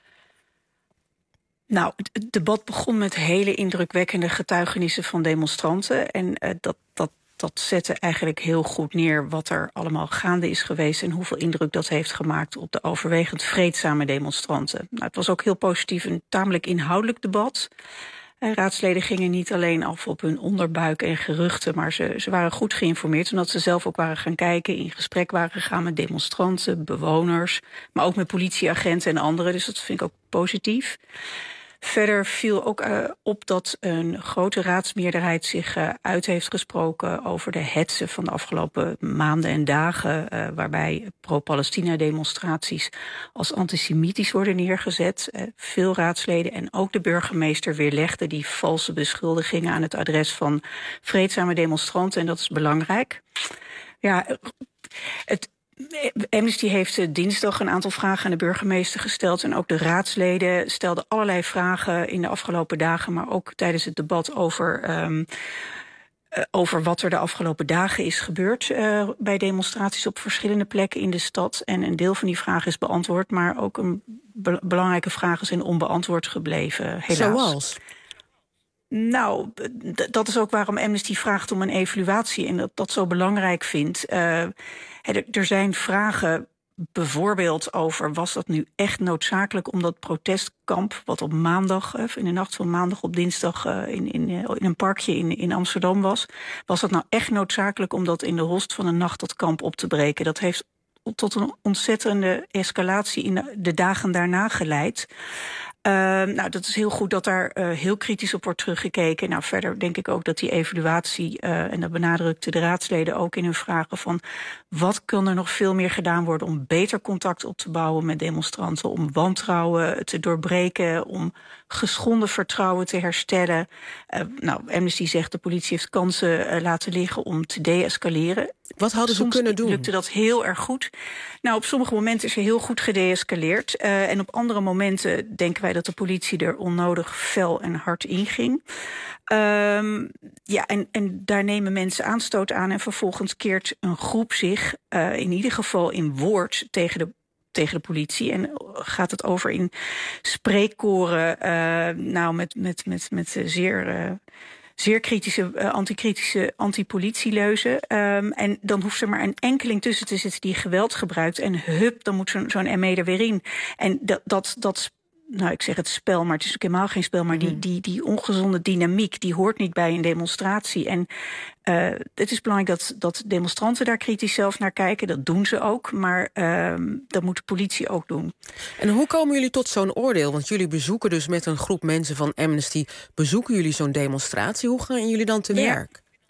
Nou, het debat begon met hele indrukwekkende getuigenissen van demonstranten. En dat zette eigenlijk heel goed neer wat er allemaal gaande is geweest en hoeveel indruk dat heeft gemaakt op de overwegend vreedzame demonstranten. Nou, het was ook heel positief, een tamelijk inhoudelijk debat. Raadsleden gingen niet alleen af op hun onderbuik en geruchten, maar ze waren goed geïnformeerd, omdat ze zelf ook waren gaan kijken, in gesprek waren gegaan met demonstranten, bewoners, maar ook met politieagenten en anderen. Dus dat vind ik ook positief. Verder viel ook op dat een grote raadsmeerderheid zich uit heeft gesproken over de hetze van de afgelopen maanden en dagen, waarbij pro-Palestina-demonstraties als antisemitisch worden neergezet. Veel raadsleden en ook de burgemeester weerlegden die valse beschuldigingen aan het adres van vreedzame demonstranten, en dat is belangrijk. Ja, Amnesty heeft dinsdag een aantal vragen aan de burgemeester gesteld en ook de raadsleden stelden allerlei vragen in de afgelopen dagen, maar ook tijdens het debat over wat er de afgelopen dagen is gebeurd bij demonstraties op verschillende plekken in de stad. En een deel van die vragen is beantwoord, maar ook een belangrijke vragen zijn onbeantwoord gebleven, helaas. Zoals? Nou, dat is ook waarom Amnesty vraagt om een evaluatie en dat zo belangrijk vindt. Er zijn vragen bijvoorbeeld over, was dat nu echt noodzakelijk om dat protestkamp, wat op maandag, in de nacht van maandag op dinsdag in een parkje in Amsterdam was dat nou echt noodzakelijk om dat in de host van een nacht dat kamp op te breken? Dat heeft tot een ontzettende escalatie in de dagen daarna geleid. Nou, dat is heel goed dat daar heel kritisch op wordt teruggekeken. Nou, verder denk ik ook dat die evaluatie, en dat benadrukte de raadsleden ook in hun vragen, van wat kan er nog veel meer gedaan worden om beter contact op te bouwen met demonstranten, om wantrouwen te doorbreken, om geschonden vertrouwen te herstellen. Nou, Amnesty zegt de politie heeft kansen laten liggen om te deescaleren. Wat hadden ze kunnen doen? Lukte dat heel erg goed. Nou, op sommige momenten is er heel goed gedeescaleerd. En op andere momenten denken wij dat de politie er onnodig fel en hard inging. Ja, en daar nemen mensen aanstoot aan en vervolgens keert een groep zich in ieder geval in woord tegen de politie. En gaat het over in spreekkoren, nou met zeer kritische, antipolitieleuzen. En dan hoeft er maar een enkeling tussen te zitten die geweld gebruikt. En hup, dan moet zo'n ME er weer in. En dat nou, ik zeg het spel, maar het is ook helemaal geen spel. Maar die ongezonde dynamiek, die hoort niet bij een demonstratie. En het is belangrijk dat demonstranten daar kritisch zelf naar kijken. Dat doen ze ook, maar dat moet de politie ook doen. En hoe komen jullie tot zo'n oordeel? Want jullie bezoeken dus met een groep mensen van Amnesty, bezoeken jullie zo'n demonstratie? Hoe gaan jullie dan te werk?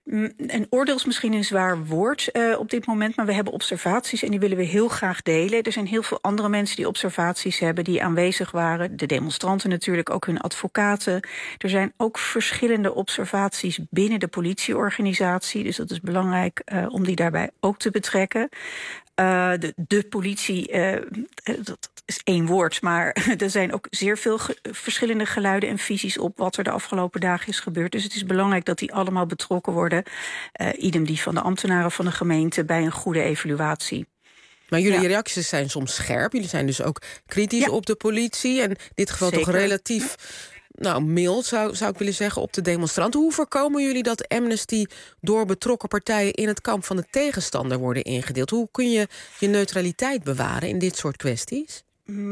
Een oordeel is misschien een zwaar woord op dit moment, maar we hebben observaties en die willen we heel graag delen. Er zijn heel veel andere mensen die observaties hebben, die aanwezig waren. De demonstranten natuurlijk, ook hun advocaten. Er zijn ook verschillende observaties binnen de politieorganisatie, dus dat is belangrijk om die daarbij ook te betrekken. De politie, dat is één woord, maar er zijn ook zeer veel verschillende geluiden en visies op wat er de afgelopen dagen is gebeurd. Dus het is belangrijk dat die allemaal betrokken worden. Idem die van de ambtenaren van de gemeente bij een goede evaluatie. Maar jullie reacties zijn soms scherp. Jullie zijn dus ook kritisch op de politie. En in dit geval toch relatief mild, zou ik willen zeggen, op de demonstranten. Hoe voorkomen jullie dat Amnesty door betrokken partijen in het kamp van de tegenstander worden ingedeeld? Hoe kun je je neutraliteit bewaren in dit soort kwesties?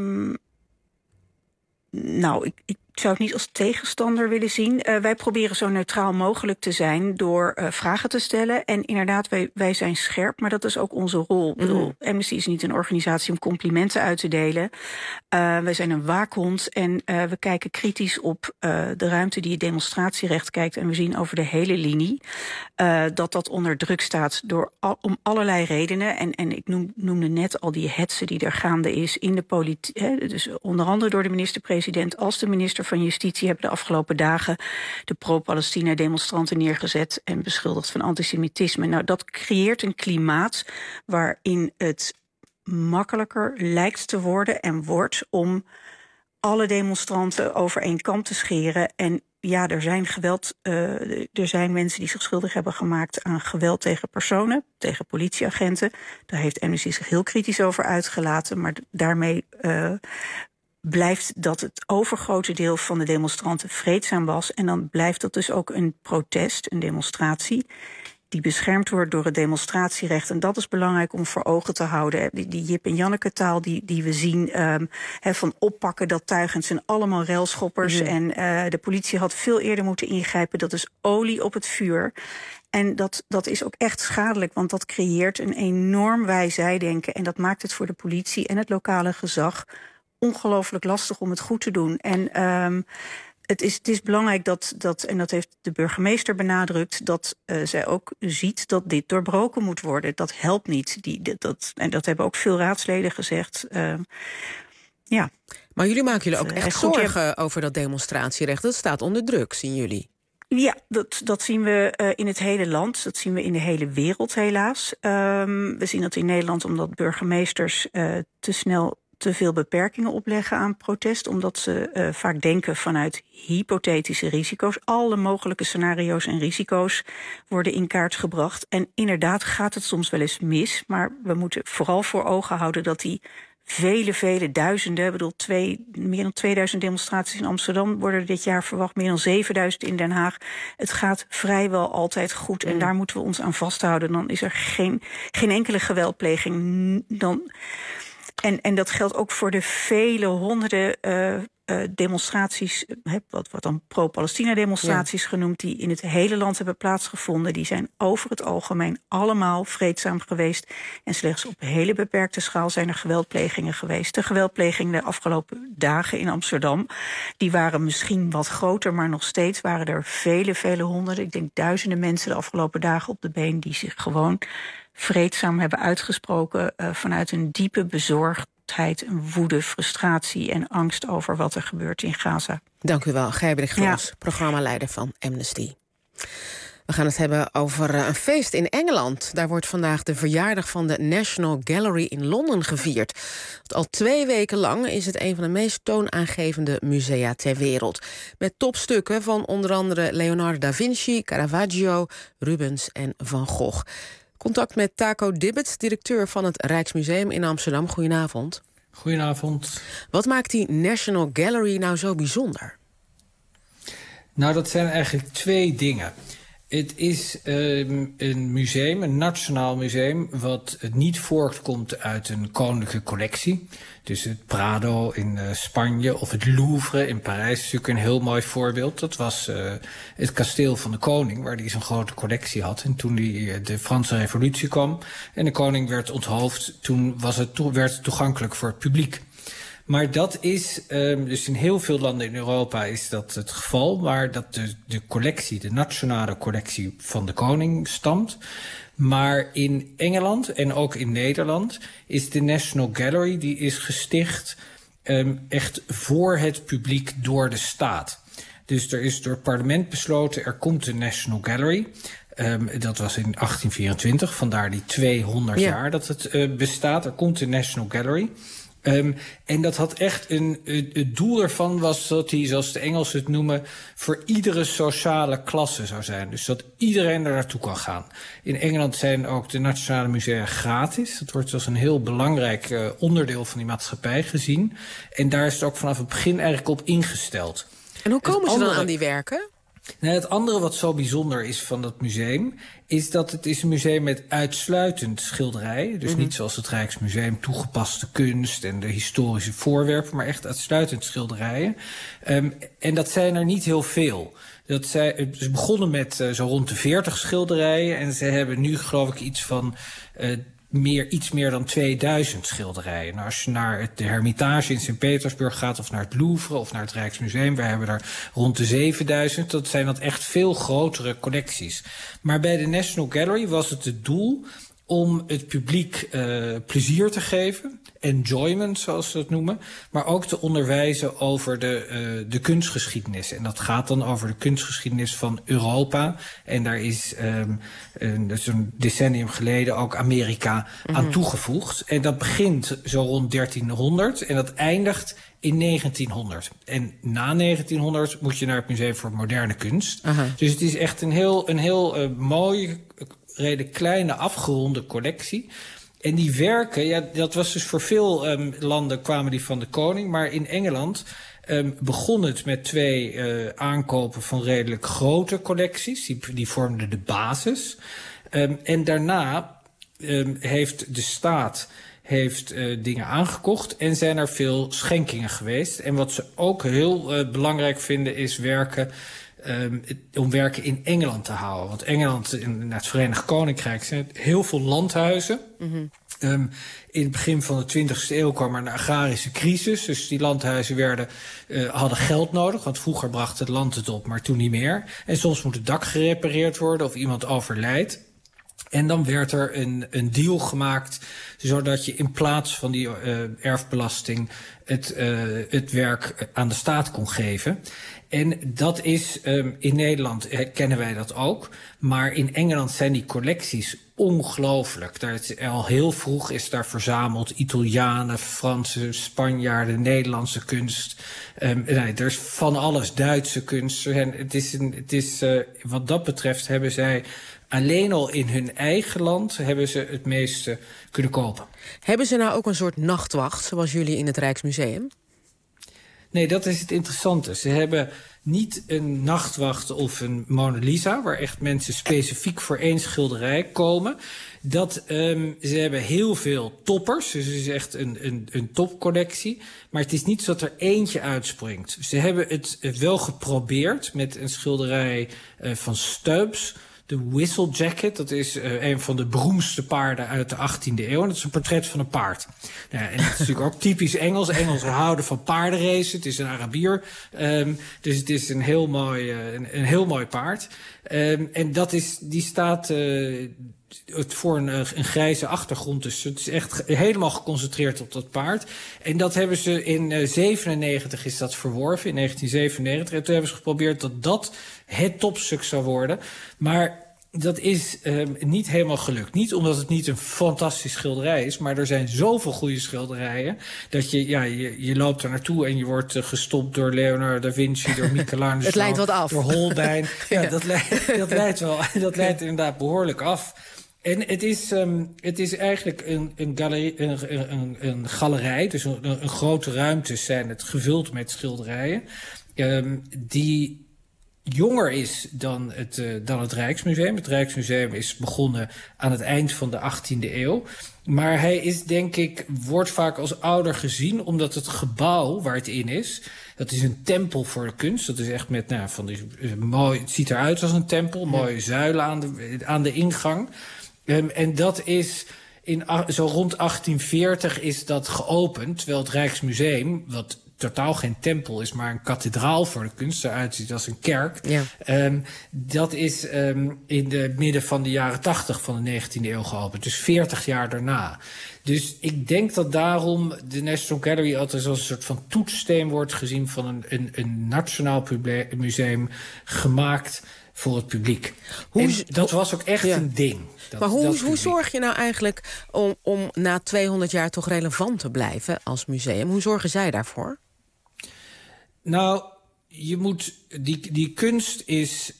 Ik zou het niet als tegenstander willen zien. Wij proberen zo neutraal mogelijk te zijn door vragen te stellen. En inderdaad, wij zijn scherp, maar dat is ook onze rol. Ik bedoel, Amnesty is niet een organisatie om complimenten uit te delen. Wij zijn een waakhond en we kijken kritisch op de ruimte die het demonstratierecht kijkt. En we zien over de hele linie dat onder druk staat om allerlei redenen. En ik noemde net al die hetze die er gaande is in de politiek. Dus onder andere door de minister-president als de minister van Justitie hebben de afgelopen dagen de pro-Palestina-demonstranten neergezet en beschuldigd van antisemitisme. Nou, dat creëert een klimaat waarin het makkelijker lijkt te worden en wordt om alle demonstranten over één kam te scheren. En ja, er zijn er zijn mensen die zich schuldig hebben gemaakt aan geweld tegen personen, tegen politieagenten. Daar heeft Amnesty zich heel kritisch over uitgelaten, maar daarmee blijft dat het overgrote deel van de demonstranten vreedzaam was. En dan blijft dat dus ook een protest, een demonstratie, die beschermd wordt door het demonstratierecht. En dat is belangrijk om voor ogen te houden. Die Jip en Janneke taal die we zien van oppakken, dat tuigend zijn allemaal railschoppers. En de politie had veel eerder moeten ingrijpen. Dat is olie op het vuur. En dat is ook echt schadelijk, want dat creëert een enorm wij-zij-denken. En dat maakt het voor de politie en het lokale gezag ongelooflijk lastig om het goed te doen. En het is belangrijk en dat heeft de burgemeester benadrukt, dat zij ook ziet dat dit doorbroken moet worden. Dat helpt niet. En dat hebben ook veel raadsleden gezegd. Maar jullie maken jullie ook echt zorgen over dat demonstratierecht. Dat staat onder druk, zien jullie? Ja, dat zien we in het hele land. Dat zien we in de hele wereld helaas. We zien dat in Nederland omdat burgemeesters te snel te veel beperkingen opleggen aan protest, omdat ze vaak denken vanuit hypothetische risico's. Alle mogelijke scenario's en risico's worden in kaart gebracht. En inderdaad gaat het soms wel eens mis, maar we moeten vooral voor ogen houden dat die vele duizenden, ik bedoel meer dan 2000 demonstraties in Amsterdam worden dit jaar verwacht, meer dan 7000 in Den Haag. Het gaat vrijwel altijd goed en daar moeten we ons aan vasthouden. Dan is er geen enkele geweldpleging. En dat geldt ook voor de vele honderden demonstraties, wat dan pro-Palestina-demonstraties genoemd, die in het hele land hebben plaatsgevonden. Die zijn over het algemeen allemaal vreedzaam geweest. En slechts op hele beperkte schaal zijn er geweldplegingen geweest. De geweldplegingen de afgelopen dagen in Amsterdam, die waren misschien wat groter, maar nog steeds waren er vele honderden, ik denk duizenden mensen de afgelopen dagen op de been die zich gewoon vreedzaam hebben uitgesproken vanuit een diepe bezorgdheid, een woede, frustratie en angst over wat er gebeurt in Gaza. Dank u wel, Gijbrecht Glas, programmaleider van Amnesty. We gaan het hebben over een feest in Engeland. Daar wordt vandaag de verjaardag van de National Gallery in Londen gevierd. Al 2 weken lang is het een van de meest toonaangevende musea ter wereld. Met topstukken van onder andere Leonardo da Vinci, Caravaggio, Rubens en Van Gogh. Contact met Taco Dibbets, directeur van het Rijksmuseum in Amsterdam. Goedenavond. Goedenavond. Wat maakt die National Gallery nou zo bijzonder? Nou, dat zijn eigenlijk 2 dingen. Het is een museum, een nationaal museum, wat niet voortkomt uit een koninklijke collectie. Dus het Prado in Spanje of het Louvre in Parijs is natuurlijk een heel mooi voorbeeld. Dat was het kasteel van de koning, waar hij zo'n grote collectie had. En toen de Franse revolutie kwam en de koning werd onthoofd, toen werd het toegankelijk voor het publiek. Maar dat is, dus in heel veel landen in Europa is dat het geval, waar dat de collectie, de nationale collectie van de koning stamt. Maar in Engeland en ook in Nederland is de National Gallery, die is gesticht echt voor het publiek door de staat. Dus er is door het parlement besloten, er komt een National Gallery. Dat was in 1824, vandaar die 200 jaar dat het bestaat. Er komt een National Gallery. En dat had echt het doel ervan was dat hij, zoals de Engelsen het noemen, voor iedere sociale klasse zou zijn. Dus dat iedereen er naartoe kan gaan. In Engeland zijn ook de nationale musea gratis. Dat wordt als een heel belangrijk onderdeel van die maatschappij gezien. En daar is het ook vanaf het begin eigenlijk op ingesteld. En hoe komen ze dan aan die werken? Nou, het andere wat zo bijzonder is van dat museum is dat het is een museum met uitsluitend schilderijen. Dus niet zoals het Rijksmuseum toegepaste kunst en de historische voorwerpen, maar echt uitsluitend schilderijen. En dat zijn er niet heel veel. Ze begonnen met zo rond de 40 schilderijen en ze hebben nu geloof ik iets van iets meer dan 2000 schilderijen. Nou, als je naar de Hermitage in Sint-Petersburg gaat, of naar het Louvre of naar het Rijksmuseum, we hebben er rond de 7000. Dat zijn dat echt veel grotere collecties. Maar bij de National Gallery was het doel om het publiek plezier te geven, enjoyment zoals ze dat noemen, maar ook te onderwijzen over de kunstgeschiedenis. En dat gaat dan over de kunstgeschiedenis van Europa. En daar is dus een decennium geleden ook Amerika aan toegevoegd. En dat begint zo rond 1300 en dat eindigt in 1900. En na 1900 moet je naar het Museum voor Moderne Kunst. Dus het is echt een heel mooie, redelijk kleine afgeronde collectie. En die werken, ja, dat was dus voor veel landen kwamen die van de koning. Maar in Engeland begon het met 2 aankopen van redelijk grote collecties. Die vormden de basis. En daarna heeft de staat dingen aangekocht en zijn er veel schenkingen geweest. En wat ze ook heel belangrijk vinden is om werken in Engeland te houden. Want Engeland en het Verenigd Koninkrijk zijn heel veel landhuizen. In het begin van de 20e eeuw kwam er een agrarische crisis. Dus die landhuizen hadden geld nodig. Want vroeger bracht het land het op, maar toen niet meer. En soms moet het dak gerepareerd worden of iemand overlijdt. En dan werd er een deal gemaakt, zodat je in plaats van die erfbelasting het werk aan de staat kon geven. En dat is, in Nederland kennen wij dat ook. Maar in Engeland zijn die collecties ongelooflijk. Al heel vroeg is daar verzameld Italianen, Fransen, Spanjaarden, Nederlandse kunst. Er is van alles, Duitse kunst. Het is, wat dat betreft hebben zij alleen al in hun eigen land hebben ze het meeste kunnen kopen. Hebben ze nou ook een soort nachtwacht, zoals jullie in het Rijksmuseum? Nee, dat is het interessante. Ze hebben niet een nachtwacht of een Mona Lisa, waar echt mensen specifiek voor 1 schilderij komen. Ze hebben heel veel toppers, dus het is echt een topcollectie. Maar het is niet zo dat er eentje uitspringt. Ze hebben het wel geprobeerd met een schilderij van Stubbs. De Whistle Jacket, dat is een van de beroemdste paarden uit de 18e eeuw. En dat is een portret van een paard. Nou, en dat is natuurlijk ook typisch Engels. Engelsen houden van paardenracen. Het is een Arabier. Dus het is een heel mooi paard. En die staat voor een grijze achtergrond. Dus het is echt helemaal geconcentreerd op dat paard. En dat hebben ze in 1997 is dat verworven, in 1997. En toen hebben ze geprobeerd dat het topstuk zou worden. Maar dat is niet helemaal gelukt. Niet omdat het niet een fantastisch schilderij is, maar er zijn zoveel goede schilderijen dat je loopt er naartoe en je wordt gestopt door Leonardo da Vinci, door Michelangelo. Het leidt wat af. Door Holbein. Ja, dat leidt wel. Dat leidt inderdaad behoorlijk af. En het is eigenlijk een galerij, dus een grote ruimtes zijn het gevuld met schilderijen, die jonger is dan het Rijksmuseum. Het Rijksmuseum is begonnen aan het eind van de 18e eeuw. Maar hij is, denk ik, wordt vaak als ouder gezien, omdat het gebouw waar het in is, dat is een tempel voor de kunst. Dat is echt met mooi, het ziet eruit als een tempel, mooie zuilen aan de ingang. En dat is Zo rond 1840 is dat geopend, terwijl het Rijksmuseum, wat totaal geen tempel is, maar een kathedraal voor de kunst, eruit ziet als een kerk. Ja. Dat is in de midden van de jaren 80 van de 19e eeuw geopend. Dus 40 jaar daarna. Dus ik denk dat daarom de National Gallery altijd als een soort van toetssteen wordt gezien van een nationaal museum gemaakt voor het publiek. Dat was ook echt een ding. Maar hoe zorg je nou eigenlijk om na 200 jaar toch relevant te blijven als museum? Hoe zorgen zij daarvoor? Nou, je moet die kunst is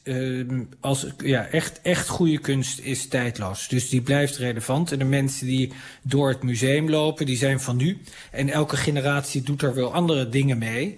echt goede kunst is tijdloos. Dus die blijft relevant. En de mensen die door het museum lopen, die zijn van nu. En elke generatie doet er wel andere dingen mee.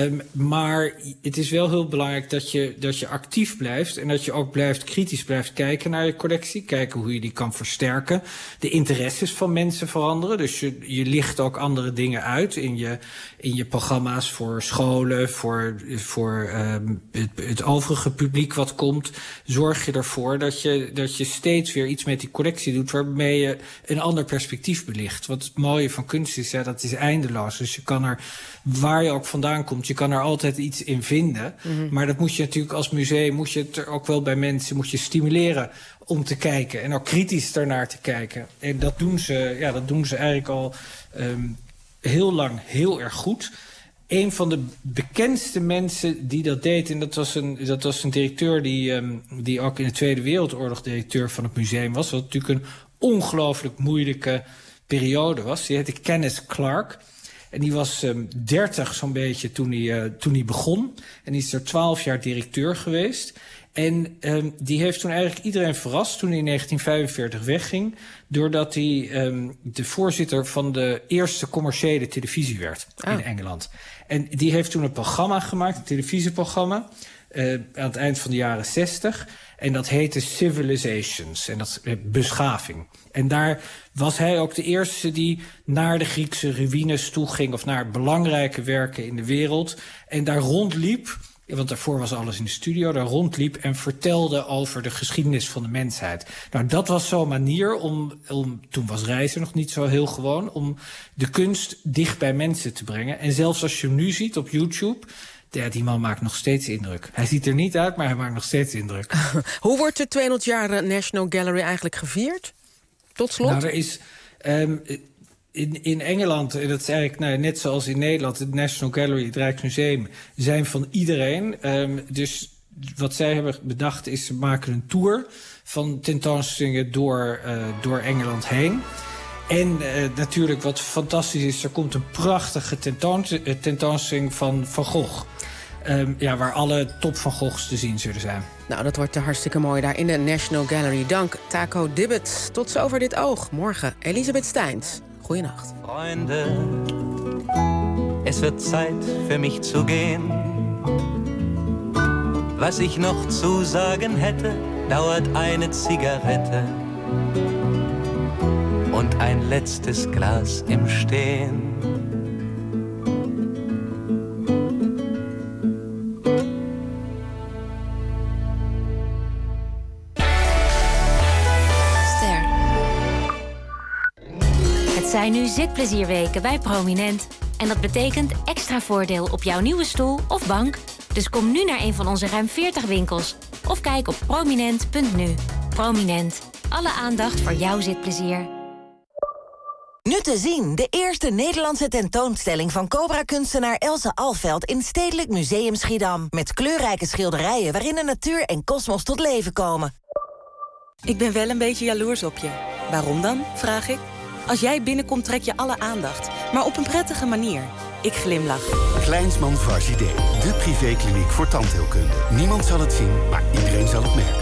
Maar het is wel heel belangrijk dat je actief blijft en dat je ook kritisch blijft kijken naar je collectie. Kijken hoe je die kan versterken. De interesses van mensen veranderen. Dus je licht ook andere dingen uit in je programma's voor scholen, voor het overige publiek wat komt. Zorg je ervoor dat je steeds weer iets met die collectie doet waarmee je een ander perspectief belicht. Want het mooie van kunst is, dat is eindeloos. Dus je kan er, waar je ook vandaan komt, je kan er altijd iets in vinden. Mm-hmm. Maar dat moet je natuurlijk als museum, moet je het er ook wel bij mensen, moet je stimuleren om te kijken. En ook kritisch daarnaar te kijken. En dat doen ze eigenlijk al heel lang heel erg goed. Een van de bekendste mensen die dat deed, en dat was een directeur die ook in de Tweede Wereldoorlog directeur van het museum was. Wat natuurlijk een ongelooflijk moeilijke periode was. Die heette Kenneth Clark. En die was 30 zo'n beetje toen hij begon. En die is er 12 jaar directeur geweest. En die heeft toen eigenlijk iedereen verrast toen hij in 1945 wegging, doordat hij de voorzitter van de eerste commerciële televisie werd in Engeland. En die heeft toen een programma gemaakt, een televisieprogramma, aan het eind van de jaren 60. En dat heette Civilizations, en dat is beschaving. En daar was hij ook de eerste die naar de Griekse ruïnes toe ging, of naar belangrijke werken in de wereld. En daar rondliep, want daarvoor was alles in de studio, daar rondliep en vertelde over de geschiedenis van de mensheid. Nou, dat was zo'n manier om toen was reizen nog niet zo heel gewoon, om de kunst dicht bij mensen te brengen. En zelfs als je hem nu ziet op YouTube, die man maakt nog steeds indruk. Hij ziet er niet uit, maar hij maakt nog steeds indruk. Hoe wordt de 200 jaar National Gallery eigenlijk gevierd? Tot slot? Nou, er is in Engeland, en dat is eigenlijk net zoals in Nederland, het National Gallery, het Rijksmuseum, zijn van iedereen. Dus wat zij hebben bedacht is, ze maken een tour van tentoonstellingen door Engeland heen. En natuurlijk wat fantastisch is, er komt een prachtige tentoonstelling van Van Gogh. Waar alle top Van Goghs te zien zullen zijn. Nou, dat wordt hartstikke mooi daar in de National Gallery. Dank, Taco Dibbet. Tot zover dit oog. Morgen Elisabeth Steins. Goeienacht. Freunde, es wird Zeit für mich zu gehen. Was ich noch zu sagen hätte, dauert eine Zigarette und ein letztes Glas im Stehen. Het zijn nu zitplezierweken bij Prominent. En dat betekent extra voordeel op jouw nieuwe stoel of bank. Dus kom nu naar een van onze ruim 40 winkels. Of kijk op prominent.nu. Prominent. Alle aandacht voor jouw zitplezier. Nu te zien de eerste Nederlandse tentoonstelling van Cobra-kunstenaar Else Alveld in Stedelijk Museum Schiedam. Met kleurrijke schilderijen waarin de natuur en kosmos tot leven komen. Ik ben wel een beetje jaloers op je. Waarom dan, vraag ik? Als jij binnenkomt trek je alle aandacht, maar op een prettige manier. Ik glimlach. Kleinsman Varsité, de privékliniek voor tandheelkunde. Niemand zal het zien, maar iedereen zal het merken.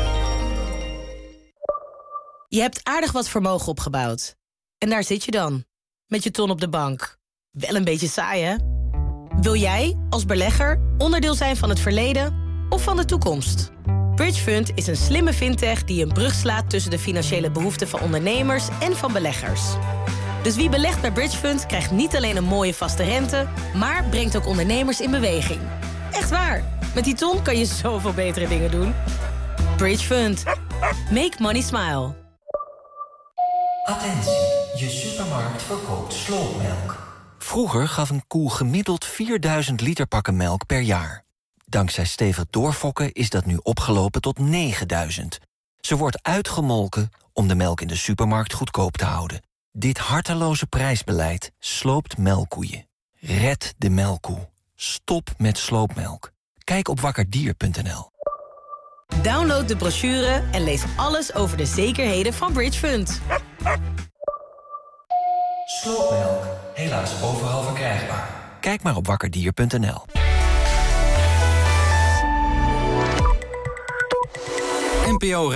Je hebt aardig wat vermogen opgebouwd. En daar zit je dan, met je ton op de bank. Wel een beetje saai, hè? Wil jij, als belegger, onderdeel zijn van het verleden of van de toekomst? Bridgefund is een slimme fintech die een brug slaat tussen de financiële behoeften van ondernemers en van beleggers. Dus wie belegt bij Bridgefund krijgt niet alleen een mooie vaste rente, maar brengt ook ondernemers in beweging. Echt waar, met die ton kan je zoveel betere dingen doen. Bridgefund. Make money smile. Attentie, je supermarkt verkoopt sloopmelk. Vroeger gaf een koe gemiddeld 4000 liter pakken melk per jaar. Dankzij stevig doorfokken is dat nu opgelopen tot 9000. Ze wordt uitgemolken om de melk in de supermarkt goedkoop te houden. Dit harteloze prijsbeleid sloopt melkkoeien. Red de melkkoe. Stop met sloopmelk. Kijk op wakkerdier.nl. Download de brochure en lees alles over de zekerheden van Bridge Fund. Sloopmelk, helaas overal verkrijgbaar. Kijk maar op wakkerdier.nl. NPO